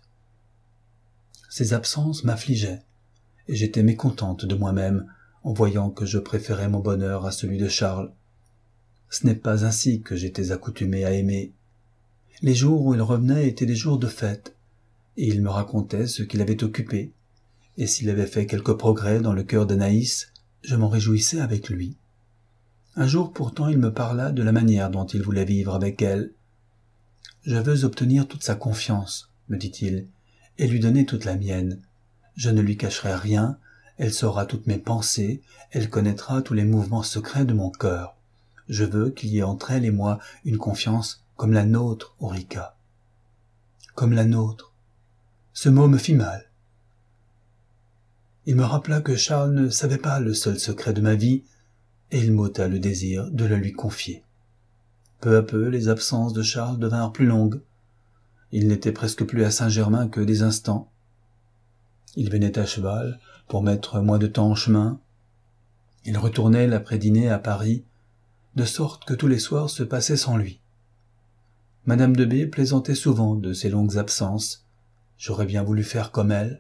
Ces absences m'affligeaient, et j'étais mécontente de moi-même en voyant que je préférais mon bonheur à celui de Charles. Ce n'est pas ainsi que j'étais accoutumée à aimer. Les jours où il revenait étaient des jours de fête, et il me racontait ce qu'il avait occupé, et s'il avait fait quelques progrès dans le cœur d'Anaïs, je m'en réjouissais avec lui. Un jour pourtant il me parla de la manière dont il voulait vivre avec elle. « Je veux obtenir toute sa confiance, me dit-il, et lui donner toute la mienne. Je ne lui cacherai rien, elle saura toutes mes pensées, elle connaîtra tous les mouvements secrets de mon cœur. Je veux qu'il y ait entre elle et moi une confiance comme la nôtre, Ulrica. » Comme la nôtre. Ce mot me fit mal. Il me rappela que Charles ne savait pas le seul secret de ma vie, et il m'ôta le désir de le lui confier. Peu à peu, les absences de Charles devinrent plus longues. Il n'était presque plus à Saint-Germain que des instants. Il venait à cheval pour mettre moins de temps en chemin. Il retournait l'après-dîner à Paris, de sorte que tous les soirs se passaient sans lui. Madame de B plaisantait souvent de ses longues absences. J'aurais bien voulu faire comme elle.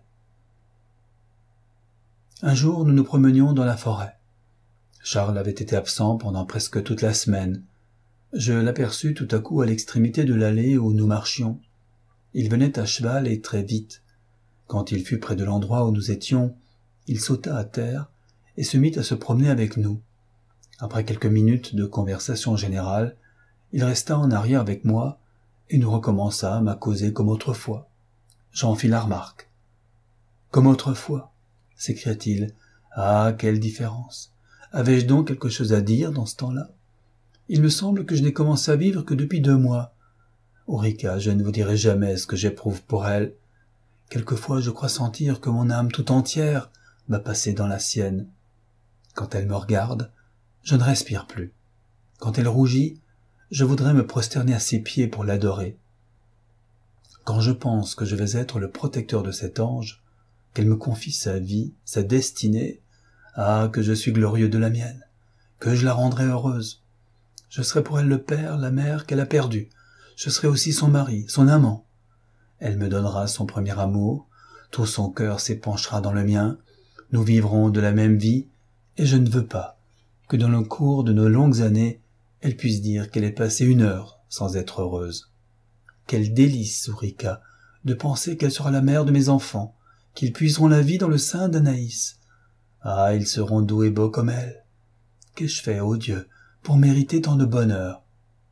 Un jour, nous nous promenions dans la forêt. Charles avait été absent pendant presque toute la semaine. Je l'aperçus tout à coup à l'extrémité de l'allée où nous marchions. Il venait à cheval et très vite. Quand il fut près de l'endroit où nous étions, il sauta à terre et se mit à se promener avec nous. Après quelques minutes de conversation générale, il resta en arrière avec moi et nous recommençâmes à causer comme autrefois. J'en fis la remarque. « Comme autrefois » s'écria-t-il. « Ah, quelle différence! Avais-je donc quelque chose à dire dans ce temps-là? Il me semble que je n'ai commencé à vivre que depuis 2 mois. Ulrica, je ne vous dirai jamais ce que j'éprouve pour elle. Quelquefois je crois sentir que mon âme tout entière va passer dans la sienne. Quand elle me regarde, je ne respire plus. Quand elle rougit, je voudrais me prosterner à ses pieds pour l'adorer. Quand je pense que je vais être le protecteur de cet ange, qu'elle me confie sa vie, sa destinée, ah, que je suis glorieux de la mienne, que je la rendrai heureuse. Je serai pour elle le père, la mère qu'elle a perdue. Je serai aussi son mari, son amant. Elle me donnera son premier amour, tout son cœur s'épanchera dans le mien, nous vivrons de la même vie, et je ne veux pas que dans le cours de nos longues années, elle puisse dire qu'elle est passée 1 heure sans être heureuse. Quel délice, Ulrika, de penser qu'elle sera la mère de mes enfants, qu'ils puiseront la vie dans le sein d'Anaïs. Ah, ils seront doux et beaux comme elle. Qu'ai-je fait, ô Dieu, pour mériter tant de bonheur?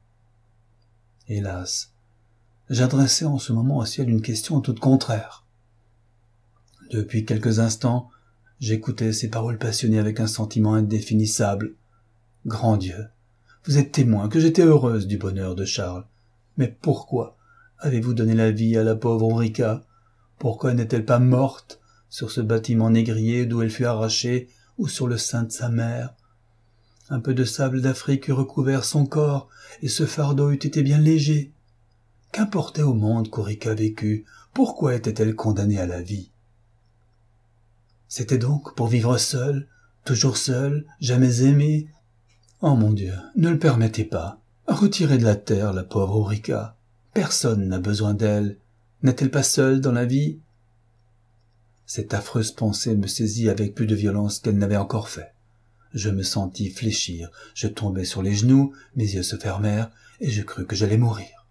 Hélas, j'adressais en ce moment au ciel une question toute contraire. Depuis quelques instants, j'écoutais ces paroles passionnées avec un sentiment indéfinissable. Grand Dieu, vous êtes témoin que j'étais heureuse du bonheur de Charles. Mais pourquoi avez-vous donné la vie à la pauvre Ulrika? Pourquoi n'est-elle pas morte sur ce bâtiment négrier d'où elle fut arrachée ou sur le sein de sa mère? Un peu de sable d'Afrique eût recouvert son corps et ce fardeau eût été bien léger. Qu'importait au monde qu'Ulrika vécût? Pourquoi était-elle condamnée à la vie? C'était donc pour vivre seule, toujours seule, jamais aimée. Oh mon Dieu, ne le permettez pas. Retirez de la terre la pauvre Ulrika. Personne n'a besoin d'elle. N'est-elle pas seule dans la vie? Cette affreuse pensée me saisit avec plus de violence qu'elle n'avait encore fait. Je me sentis fléchir, je tombai sur les genoux, mes yeux se fermèrent, et je crus que j'allais mourir.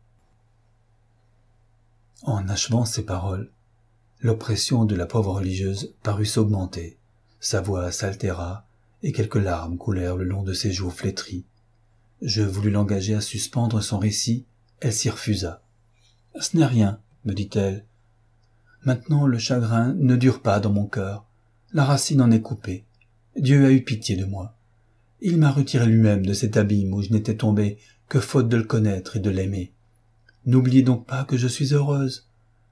En achevant ces paroles, l'oppression de la pauvre religieuse parut s'augmenter, sa voix s'altéra, et quelques larmes coulèrent le long de ses joues flétries. Je voulus l'engager à suspendre son récit, elle s'y refusa. « Ce n'est rien, me dit-elle. Maintenant le chagrin ne dure pas dans mon cœur, la racine en est coupée. Dieu a eu pitié de moi. Il m'a retiré lui-même de cet abîme où je n'étais tombée que faute de le connaître et de l'aimer. N'oubliez donc pas que je suis heureuse.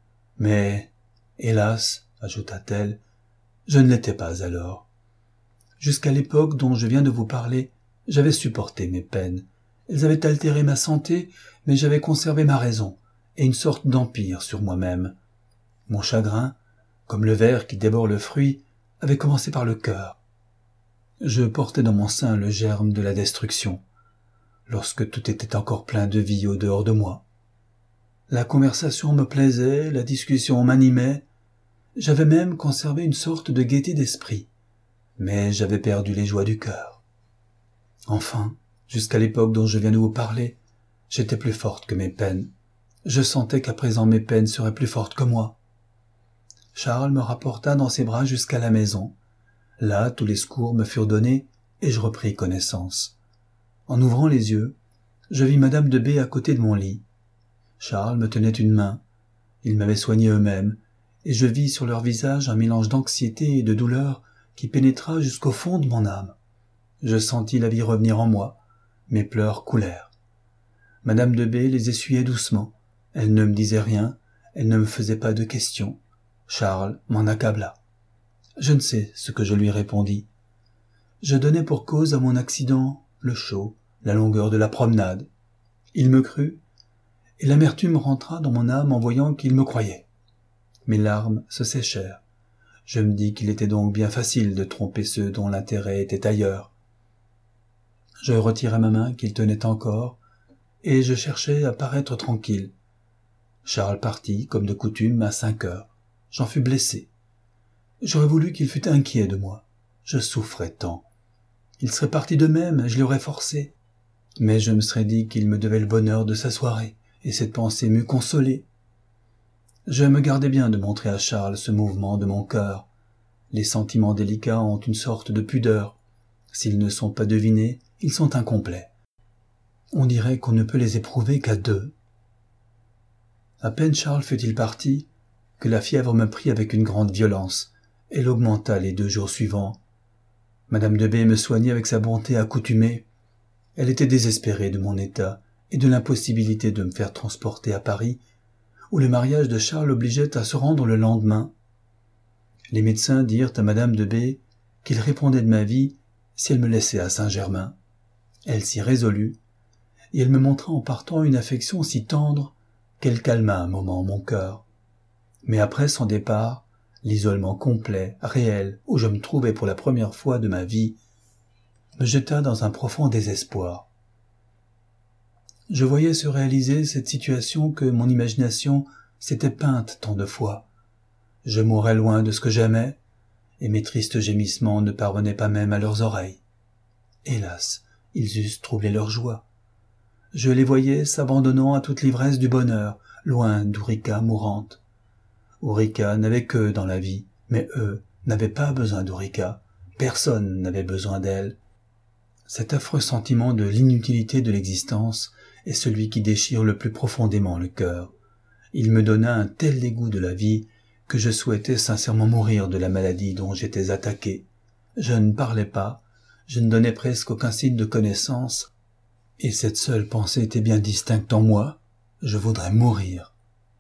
Mais, hélas, ajouta-t-elle, je ne l'étais pas alors. Jusqu'à l'époque dont je viens de vous parler, j'avais supporté mes peines. Elles avaient altéré ma santé, mais j'avais conservé ma raison et une sorte d'empire sur moi-même. Mon chagrin, comme le ver qui dévore le fruit, avait commencé par le cœur. Je portais dans mon sein le germe de la destruction, lorsque tout était encore plein de vie au dehors de moi. La conversation me plaisait, la discussion m'animait, j'avais même conservé une sorte de gaieté d'esprit, mais j'avais perdu les joies du cœur. Enfin, jusqu'à l'époque dont je viens de vous parler, j'étais plus forte que mes peines. Je sentais qu'à présent mes peines seraient plus fortes que moi. Charles me rapporta dans ses bras jusqu'à la maison. Là, tous les secours me furent donnés, et je repris connaissance. En ouvrant les yeux, je vis madame de B à côté de mon lit. Charles me tenait une main. Ils m'avaient soigné eux-mêmes, et je vis sur leur visage un mélange d'anxiété et de douleur qui pénétra jusqu'au fond de mon âme. Je sentis la vie revenir en moi. Mes pleurs coulèrent. Madame de B les essuyait doucement. Elle ne me disait rien, elle ne me faisait pas de questions. Charles m'en accabla. Je ne sais ce que je lui répondis. Je donnai pour cause à mon accident le chaud, la longueur de la promenade. Il me crut, et l'amertume rentra dans mon âme en voyant qu'il me croyait. Mes larmes se séchèrent. Je me dis qu'il était donc bien facile de tromper ceux dont l'intérêt était ailleurs. Je retirai ma main qu'il tenait encore, et je cherchai à paraître tranquille. Charles partit, comme de coutume, à 5 heures. J'en fus blessé. J'aurais voulu qu'il fût inquiet de moi. Je souffrais tant. Il serait parti de même, je l'aurais forcé. Mais je me serais dit qu'il me devait le bonheur de sa soirée, et cette pensée m'eût consolé. Je me gardais bien de montrer à Charles ce mouvement de mon cœur. Les sentiments délicats ont une sorte de pudeur. S'ils ne sont pas devinés, ils sont incomplets. On dirait qu'on ne peut les éprouver qu'à deux. À peine Charles fut-il parti, que la fièvre me prit avec une grande violence. Elle augmenta les 2 jours suivants. Madame de B me soignait avec sa bonté accoutumée. Elle était désespérée de mon état et de l'impossibilité de me faire transporter à Paris, où le mariage de Charles l'obligeait à se rendre le lendemain. Les médecins dirent à Madame de B qu'ils répondaient de ma vie si elle me laissait à Saint-Germain. Elle s'y résolut, et elle me montra en partant une affection si tendre qu'elle calma un moment mon cœur. Mais après son départ, l'isolement complet, réel, où je me trouvais pour la première fois de ma vie, me jeta dans un profond désespoir. Je voyais se réaliser cette situation que mon imagination s'était peinte tant de fois. Je mourais loin de ce que j'aimais, et mes tristes gémissements ne parvenaient pas même à leurs oreilles. Hélas, ils eussent troublé leur joie. Je les voyais s'abandonnant à toute l'ivresse du bonheur, loin d'Ourika mourante. Ourika n'avait qu'eux dans la vie, mais eux n'avaient pas besoin d'Ourika. Personne n'avait besoin d'elle. Cet affreux sentiment de l'inutilité de l'existence est celui qui déchire le plus profondément le cœur. Il me donna un tel dégoût de la vie que je souhaitais sincèrement mourir de la maladie dont j'étais attaqué. Je ne parlais pas, je ne donnais presque aucun signe de connaissance, et cette seule pensée était bien distincte en moi, je voudrais mourir.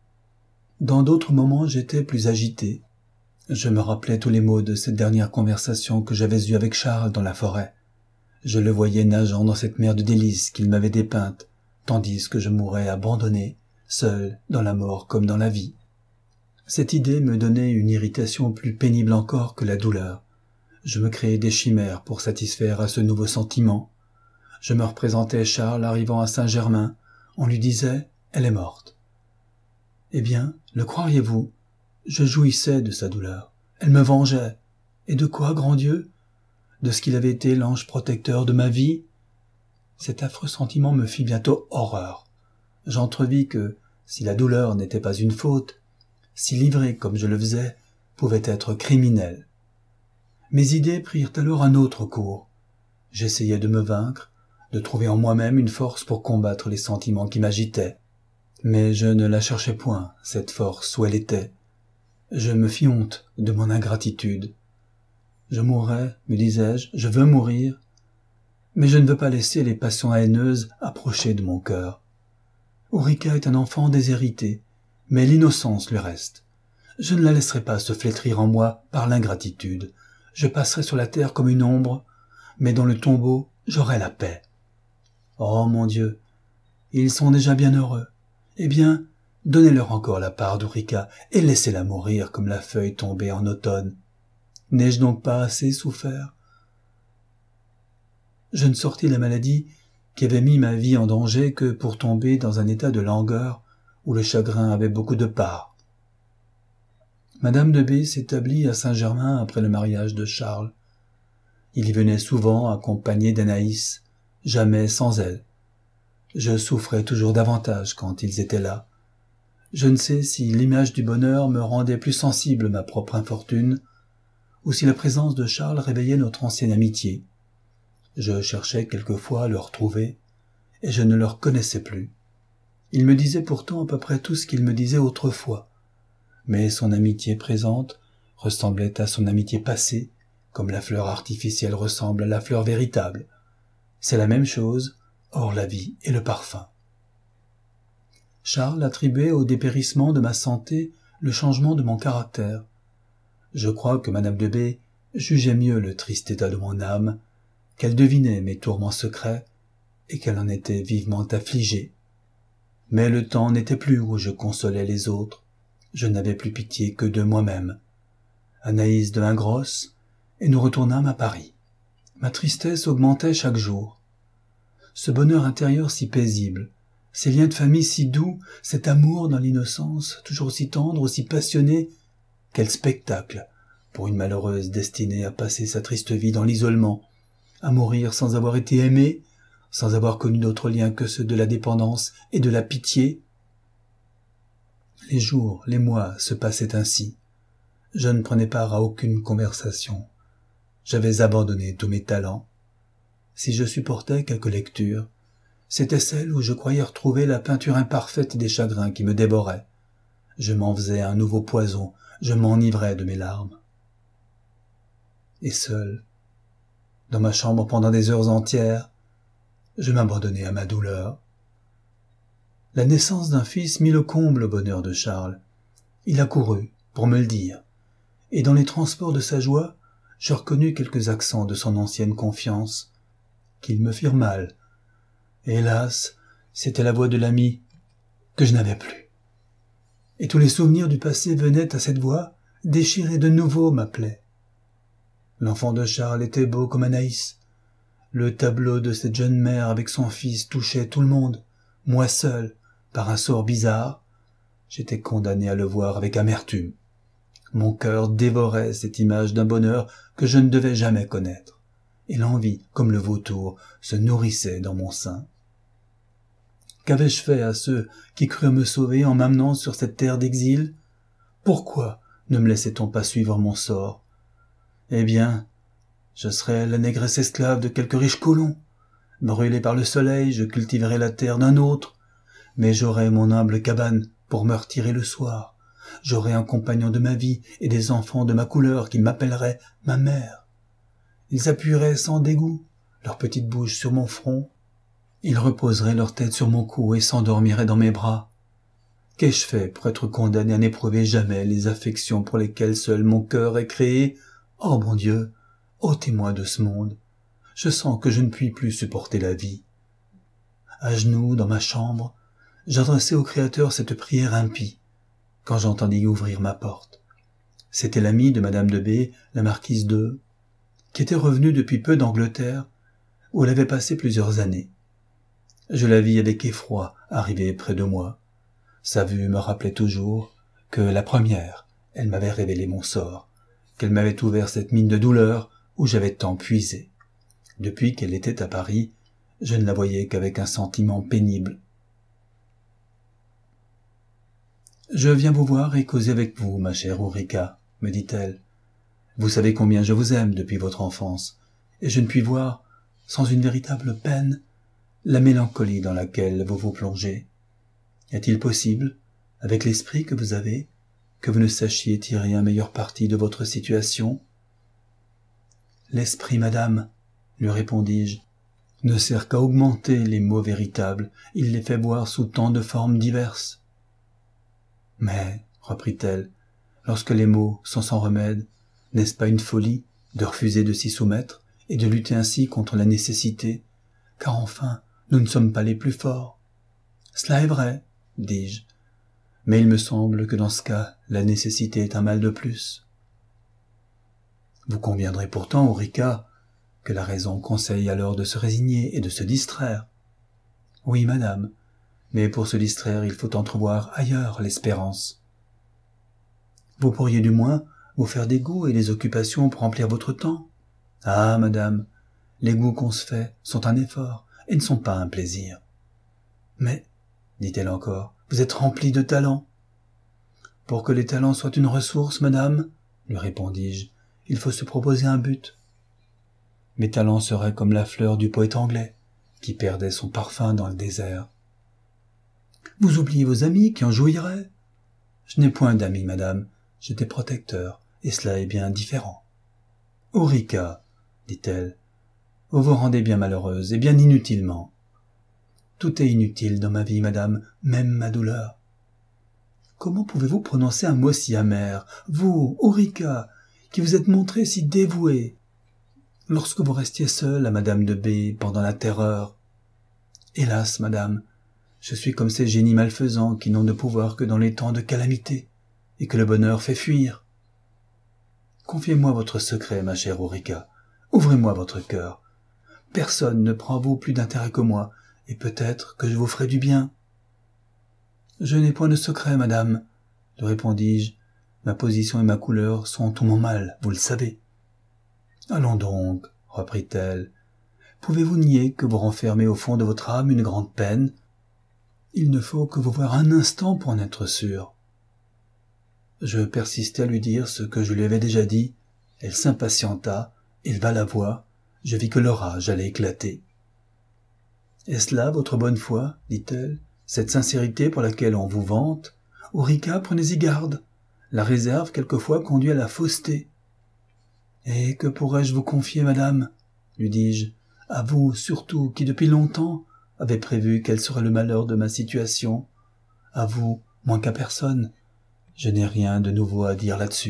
Dans d'autres moments, j'étais plus agité. Je me rappelais tous les mots de cette dernière conversation que j'avais eue avec Charles dans la forêt. Je le voyais nageant dans cette mer de délices qu'il m'avait dépeinte, tandis que je mourais abandonné, seul, dans la mort comme dans la vie. Cette idée me donnait une irritation plus pénible encore que la douleur. Je me créais des chimères pour satisfaire à ce nouveau sentiment. Je me représentais Charles arrivant à Saint-Germain. On lui disait « Elle est morte ». Eh bien, le croiriez-vous? Je jouissais de sa douleur. Elle me vengeait. Et de quoi, grand Dieu? De ce qu'il avait été l'ange protecteur de ma vie? Cet affreux sentiment me fit bientôt horreur. J'entrevis que, si la douleur n'était pas une faute, si livrer comme je le faisais pouvait être criminel. Mes idées prirent alors un autre cours. J'essayais de me vaincre, de trouver en moi-même une force pour combattre les sentiments qui m'agitaient. Mais je ne la cherchais point, cette force, où elle était. Je me fis honte de mon ingratitude. Je mourrai, me disais-je, je veux mourir, mais je ne veux pas laisser les passions haineuses approcher de mon cœur. Ourika est un enfant déshérité, mais l'innocence lui reste. Je ne la laisserai pas se flétrir en moi par l'ingratitude. Je passerai sur la terre comme une ombre, mais dans le tombeau, j'aurai la paix. Oh mon Dieu, ils sont déjà bien heureux. Eh bien, donnez-leur encore la part d'Ourika et laissez-la mourir comme la feuille tombée en automne. N'ai-je donc pas assez souffert? Je ne sortis de la maladie qui avait mis ma vie en danger que pour tomber dans un état de langueur où le chagrin avait beaucoup de part. Madame de B s'établit à Saint-Germain après le mariage de Charles. Il y venait souvent accompagné d'Anaïs, jamais sans elle. Je souffrais toujours davantage quand ils étaient là. Je ne sais si l'image du bonheur me rendait plus sensible à ma propre infortune, ou si la présence de Charles réveillait notre ancienne amitié. Je cherchais quelquefois à le retrouver, et je ne le reconnaissais plus. Il me disait pourtant à peu près tout ce qu'il me disait autrefois, mais son amitié présente ressemblait à son amitié passée, comme la fleur artificielle ressemble à la fleur véritable. C'est la même chose, hors la vie et le parfum. Charles attribuait au dépérissement de ma santé le changement de mon caractère. Je crois que Madame de B jugeait mieux le triste état de mon âme, qu'elle devinait mes tourments secrets et qu'elle en était vivement affligée. Mais le temps n'était plus où je consolais les autres. Je n'avais plus pitié que de moi-même. Anaïs devint grosse et nous retournâmes à Paris. Ma tristesse augmentait chaque jour. Ce bonheur intérieur si paisible, ces liens de famille si doux, cet amour dans l'innocence, toujours aussi tendre, aussi passionné, quel spectacle pour une malheureuse destinée à passer sa triste vie dans l'isolement, à mourir sans avoir été aimée, sans avoir connu d'autre lien que ceux de la dépendance et de la pitié. Les jours, les mois se passaient ainsi. Je ne prenais part à aucune conversation. J'avais abandonné tous mes talents. Si je supportais quelque lecture, c'était celle où je croyais retrouver la peinture imparfaite des chagrins qui me dévoraient. Je m'en faisais un nouveau poison, je m'enivrais de mes larmes. Et seul, dans ma chambre pendant des heures entières, je m'abandonnais à ma douleur. La naissance d'un fils mit le comble au bonheur de Charles. Il accourut pour me le dire, et dans les transports de sa joie, je reconnus quelques accents de son ancienne confiance, qu'ils me firent mal. Hélas, c'était la voix de l'ami que je n'avais plus. Et tous les souvenirs du passé venaient à cette voix déchirer de nouveau ma plaie. L'enfant de Charles était beau comme Anaïs. Le tableau de cette jeune mère avec son fils touchait tout le monde. moi seul, par un sort bizarre, j'étais condamné à le voir avec amertume. Mon cœur dévorait cette image d'un bonheur que je ne devais jamais connaître, et l'envie, comme le vautour, se nourrissait dans mon sein. Qu'avais-je fait à ceux qui crurent me sauver en m'amenant sur cette terre d'exil? Pourquoi ne me laissait-on pas suivre mon sort? Eh bien, je serais la négresse esclave de quelque riche colon. Brûlé par le soleil, je cultiverais la terre d'un autre, mais j'aurais mon humble cabane pour me retirer le soir. J'aurais un compagnon de ma vie et des enfants de ma couleur qui m'appelleraient ma mère. Ils appuieraient sans dégoût leur petite bouche sur mon front. Ils reposeraient leur tête sur mon cou et s'endormiraient dans mes bras. Qu'ai-je fait pour être condamné à n'éprouver jamais les affections pour lesquelles seul mon cœur est créé? Oh bon Dieu, ôtez-moi de ce monde. Je sens que je ne puis plus supporter la vie. À genoux, dans ma chambre, j'adressai au Créateur cette prière impie, quand j'entendis ouvrir ma porte. C'était l'amie de Madame de B, la marquise de, qui était revenue depuis peu d'Angleterre, où elle avait passé plusieurs années. Je la vis avec effroi arriver près de moi. Sa vue me rappelait toujours que la première, elle m'avait révélé mon sort, qu'elle m'avait ouvert cette mine de douleur où j'avais tant puisé. Depuis qu'elle était à Paris, je ne la voyais qu'avec un sentiment pénible. « Je viens vous voir et causer avec vous, ma chère Ulrica, me dit-elle. Vous savez combien je vous aime depuis votre enfance, et je ne puis voir, sans une véritable peine, la mélancolie dans laquelle vous vous plongez. Est-il possible, avec l'esprit que vous avez, que vous ne sachiez tirer un meilleur parti de votre situation? L'esprit, madame, lui répondis-je, ne sert qu'à augmenter les maux véritables, il les fait voir sous tant de formes diverses. Mais, reprit-elle, lorsque les maux sont sans remède, n'est-ce pas une folie de refuser de s'y soumettre et de lutter ainsi contre la nécessité, car enfin, nous ne sommes pas les plus forts. Cela est vrai, dis-je, mais il me semble que dans ce cas, la nécessité est un mal de plus. Vous conviendrez pourtant, Ulrica, que la raison conseille alors de se résigner et de se distraire. Oui, madame, mais pour se distraire, il faut entrevoir ailleurs l'espérance. Vous pourriez du moins vous faire des goûts et des occupations pour remplir votre temps. Ah, madame, les goûts qu'on se fait sont un effort et ne sont pas un plaisir. Mais, dit-elle encore, vous êtes rempli de talent. Pour que les talents soient une ressource, madame, lui répondis-je, il faut se proposer un but. Mes talents seraient comme la fleur du poète anglais, qui perdait son parfum dans le désert. Vous oubliez vos amis qui en jouiraient. Je n'ai point d'amis, madame, j'ai des protecteurs, et cela est bien différent. Ulrica, dit-elle, vous vous rendez bien malheureuse, et bien inutilement. Tout est inutile dans ma vie, madame, même ma douleur. Comment pouvez-vous prononcer un mot si amer, vous, Ulrica, qui vous êtes montrée si dévouée, lorsque vous restiez seule à Madame de B pendant la terreur? Hélas, madame, je suis comme ces génies malfaisants qui n'ont de pouvoir que dans les temps de calamité, et que le bonheur fait fuir. Confiez-moi votre secret, ma chère Ulrica, ouvrez-moi votre cœur. Personne ne prend à vous plus d'intérêt que moi, et peut-être que je vous ferai du bien. Je n'ai point de secret, madame, lui répondis-je. Ma position et ma couleur sont tout mon mal, vous le savez. Allons donc, reprit-elle. Pouvez-vous nier que vous renfermez au fond de votre âme une grande peine? Il ne faut que vous voir un instant pour en être sûr. Je persistai à lui dire ce que je lui avais déjà dit. Elle s'impatienta, éleva la voix. Je vis que l'orage allait éclater. « Est-ce là votre bonne foi, dit-elle, cette sincérité pour laquelle on vous vante? Ulrica, prenez-y garde. La réserve quelquefois conduit à la fausseté. »« Et que pourrais-je vous confier, madame, lui dis-je, à vous surtout qui depuis longtemps avez prévu quel serait le malheur de ma situation, à vous moins qu'à personne. Je n'ai rien de nouveau à dire là-dessus. »«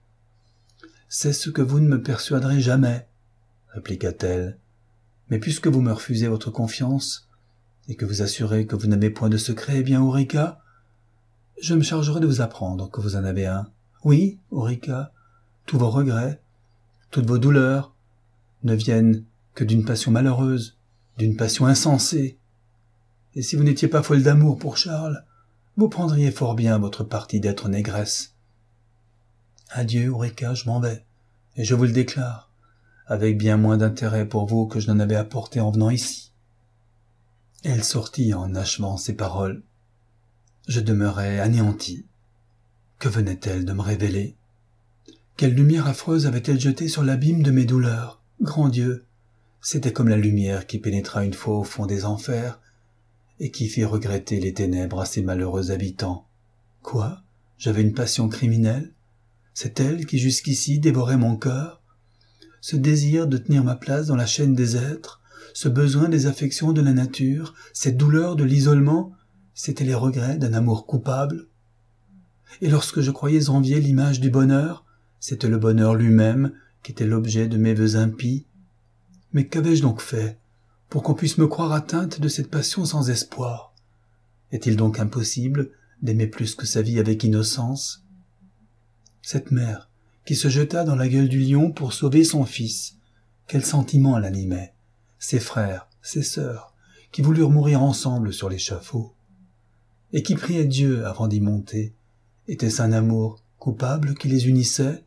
C'est ce que vous ne me persuaderez jamais, répliqua-t-elle. Mais puisque vous me refusez votre confiance, et que vous assurez que vous n'avez point de secret, eh bien, Ulrica, je me chargerai de vous apprendre que vous en avez un. Oui, Ulrica, tous vos regrets, toutes vos douleurs, ne viennent que d'une passion malheureuse, d'une passion insensée. Et si vous n'étiez pas folle d'amour pour Charles, vous prendriez fort bien votre parti d'être négresse. Adieu, Ulrika, je m'en vais, et je vous le déclare, avec bien moins d'intérêt pour vous que je n'en avais apporté en venant ici. Elle sortit en achevant ces paroles. Je demeurai anéanti. Que venait-elle de me révéler? Quelle lumière affreuse avait-elle jetée sur l'abîme de mes douleurs? Grand Dieu! C'était comme la lumière qui pénétra une fois au fond des enfers et qui fit regretter les ténèbres à ses malheureux habitants. Quoi? J'avais une passion criminelle? C'est elle qui jusqu'ici dévorait mon cœur? Ce désir de tenir ma place dans la chaîne des êtres, ce besoin des affections de la nature, cette douleur de l'isolement, c'étaient les regrets d'un amour coupable? Et lorsque je croyais envier l'image du bonheur, c'était le bonheur lui-même qui était l'objet de mes vœux impies. Mais qu'avais-je donc fait pour qu'on puisse me croire atteinte de cette passion sans espoir? Est-il donc impossible d'aimer plus que sa vie avec innocence? Cette mère qui se jeta dans la gueule du lion pour sauver son fils, quel sentiment l'animait? Ses frères, ses sœurs, qui voulurent mourir ensemble sur l'échafaud, et qui priaient Dieu avant d'y monter. Était-ce un amour coupable qui les unissait?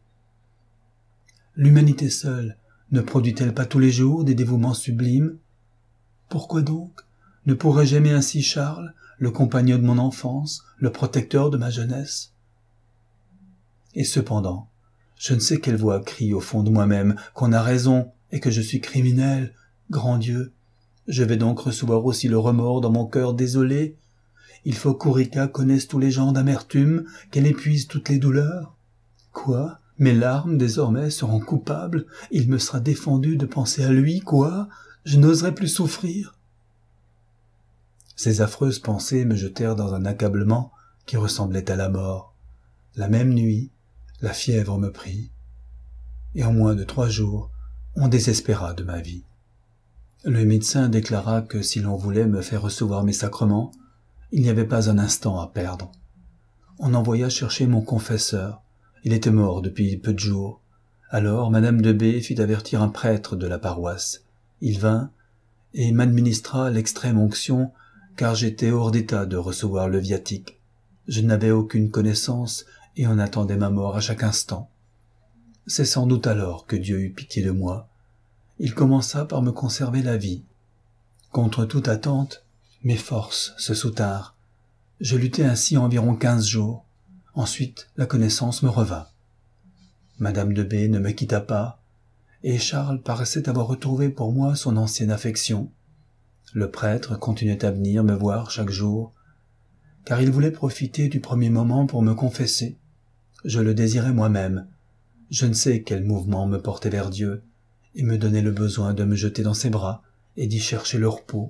L'humanité seule ne produit-elle pas tous les jours des dévouements sublimes? Pourquoi donc ne pourrais-je aimer ainsi Charles, le compagnon de mon enfance, le protecteur de ma jeunesse? Et cependant, je ne sais quelle voix crie au fond de moi-même qu'on a raison et que je suis criminel. Grand Dieu, je vais donc recevoir aussi le remords dans mon cœur désolé. Il faut qu'Ulrika connaisse tous les genres d'amertume, qu'elle épuise toutes les douleurs. Quoi? Mes larmes désormais seront coupables, il me sera défendu de penser à lui, quoi? Je n'oserai plus souffrir. Ces affreuses pensées me jetèrent dans un accablement qui ressemblait à la mort. La même nuit, la fièvre me prit, et en moins de 3 jours, on désespéra de ma vie. Le médecin déclara que si l'on voulait me faire recevoir mes sacrements, il n'y avait pas un instant à perdre. On envoya chercher mon confesseur. Il était mort depuis peu de jours. Alors Madame de B fit avertir un prêtre de la paroisse. Il vint et m'administra l'extrême onction, car j'étais hors d'état de recevoir le viatique. Je n'avais aucune connaissance et on attendait ma mort à chaque instant. C'est sans doute alors que Dieu eut pitié de moi. Il commença par me conserver la vie. Contre toute attente, mes forces se soutinrent. Je luttai ainsi environ 15 jours. Ensuite, la connaissance me revint. Madame de B ne me quitta pas, et Charles paraissait avoir retrouvé pour moi son ancienne affection. Le prêtre continuait à venir me voir chaque jour, car il voulait profiter du premier moment pour me confesser. Je le désirais moi-même. Je ne sais quel mouvement me portait vers Dieu, et me donnait le besoin de me jeter dans ses bras et d'y chercher le repos.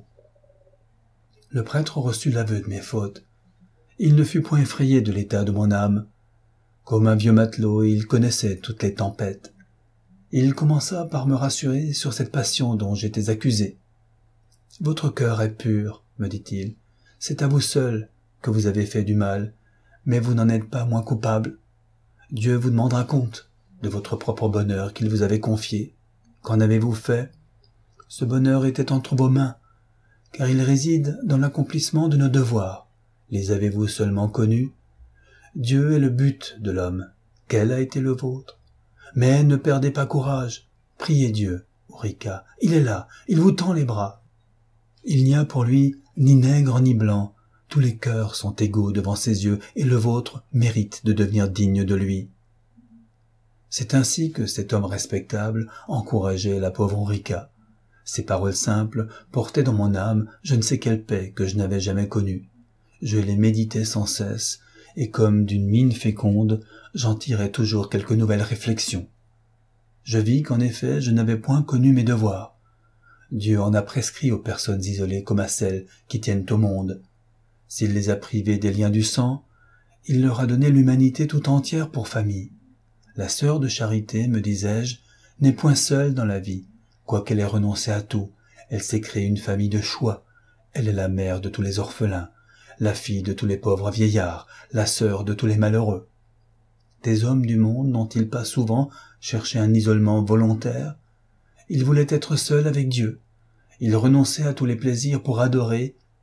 Le prêtre reçut l'aveu de mes fautes. Il ne fut point effrayé de l'état de mon âme. Comme un vieux matelot, il connaissait toutes les tempêtes. Il commença par me rassurer sur cette passion dont j'étais accusé. « Votre cœur est pur, me dit-il. C'est à vous seul que vous avez fait du mal, mais vous n'en êtes pas moins coupable. Dieu vous demandera compte de votre propre bonheur qu'il vous avait confié. Qu'en avez-vous fait? Ce bonheur était entre vos mains, car il réside dans l'accomplissement de nos devoirs. Les avez-vous seulement connus? Dieu est le but de l'homme. Quel a été le vôtre? Mais ne perdez pas courage. Priez Dieu, Ulrika. Il est là, il vous tend les bras. Il n'y a pour lui ni nègre ni blanc. Tous les cœurs sont égaux devant ses yeux, et le vôtre mérite de devenir digne de lui. » C'est ainsi que cet homme respectable encourageait la pauvre Ulrika. Ces paroles simples portaient dans mon âme je ne sais quelle paix que je n'avais jamais connue. Je les méditais sans cesse, et comme d'une mine féconde, j'en tirais toujours quelques nouvelles réflexions. Je vis qu'en effet je n'avais point connu mes devoirs. Dieu en a prescrit aux personnes isolées comme à celles qui tiennent au monde. S'il les a privées des liens du sang, il leur a donné l'humanité tout entière pour famille. La sœur de charité, me disais-je, n'est point seule dans la vie, quoiqu'elle ait renoncé à tout. Elle s'est créée une famille de choix. Elle est la mère de tous les orphelins, la fille de tous les pauvres vieillards, la sœur de tous les malheureux. Des hommes du monde n'ont-ils pas souvent cherché un isolement volontaire? Ils voulaient être seuls avec Dieu. Ils renonçaient à tous les plaisirs pour adorer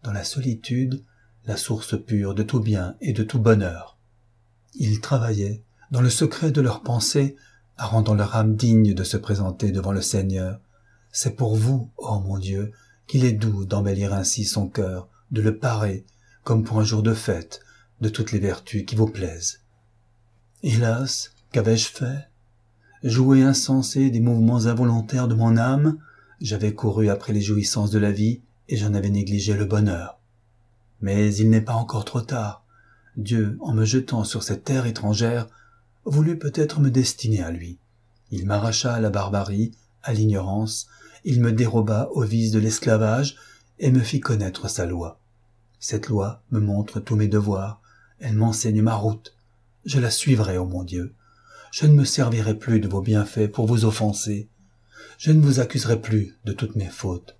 dans la solitude, la source pure de tout bien et de tout bonheur. Ils travaillaient, dans le secret de leurs pensées, à rendre leur âme digne de se présenter devant le Seigneur. C'est pour vous, ô mon Dieu, qu'il est doux d'embellir ainsi son cœur, de le parer, comme pour un jour de fête, de toutes les vertus qui vous plaisent. Hélas, qu'avais-je fait? Joué insensé des mouvements involontaires de mon âme, j'avais couru après les jouissances de la vie et j'en avais négligé le bonheur. Mais il n'est pas encore trop tard. Dieu, en me jetant sur cette terre étrangère, voulut peut-être me destiner à lui. Il m'arracha à la barbarie, à l'ignorance, il me déroba au vice de l'esclavage et me fit connaître sa loi. Cette loi me montre tous mes devoirs, elle m'enseigne ma route. Je la suivrai, ô mon Dieu. Je ne me servirai plus de vos bienfaits pour vous offenser. Je ne vous accuserai plus de toutes mes fautes.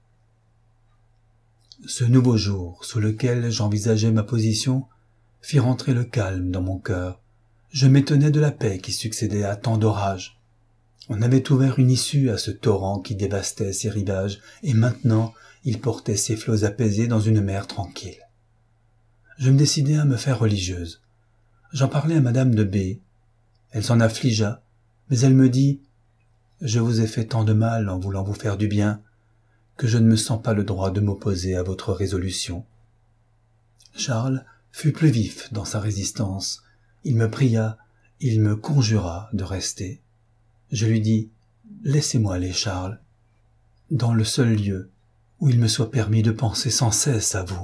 Ce nouveau jour, sous lequel j'envisageais ma position, fit rentrer le calme dans mon cœur. Je m'étonnais de la paix qui succédait à tant d'orages. On avait ouvert une issue à ce torrent qui dévastait ses rivages, et maintenant il portait ses flots apaisés dans une mer tranquille. Je me décidai à me faire religieuse. J'en parlai à Madame de B. Elle s'en affligea, mais elle me dit « Je vous ai fait tant de mal en voulant vous faire du bien, que je ne me sens pas le droit de m'opposer à votre résolution. » Charles fut plus vif dans sa résistance. Il me pria, il me conjura de rester. Je lui dis « Laissez-moi aller, Charles, dans le seul lieu où il me soit permis de penser sans cesse à vous. »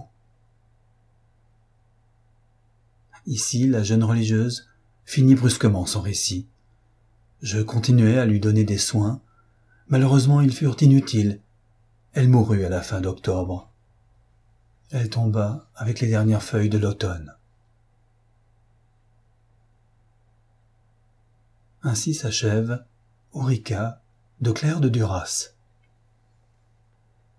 Ici, la jeune religieuse finit brusquement son récit. Je continuai à lui donner des soins. Malheureusement, ils furent inutiles. Elle mourut à la fin d'octobre. Elle tomba avec les dernières feuilles de l'automne. Ainsi s'achève Ourika de Claire de Duras.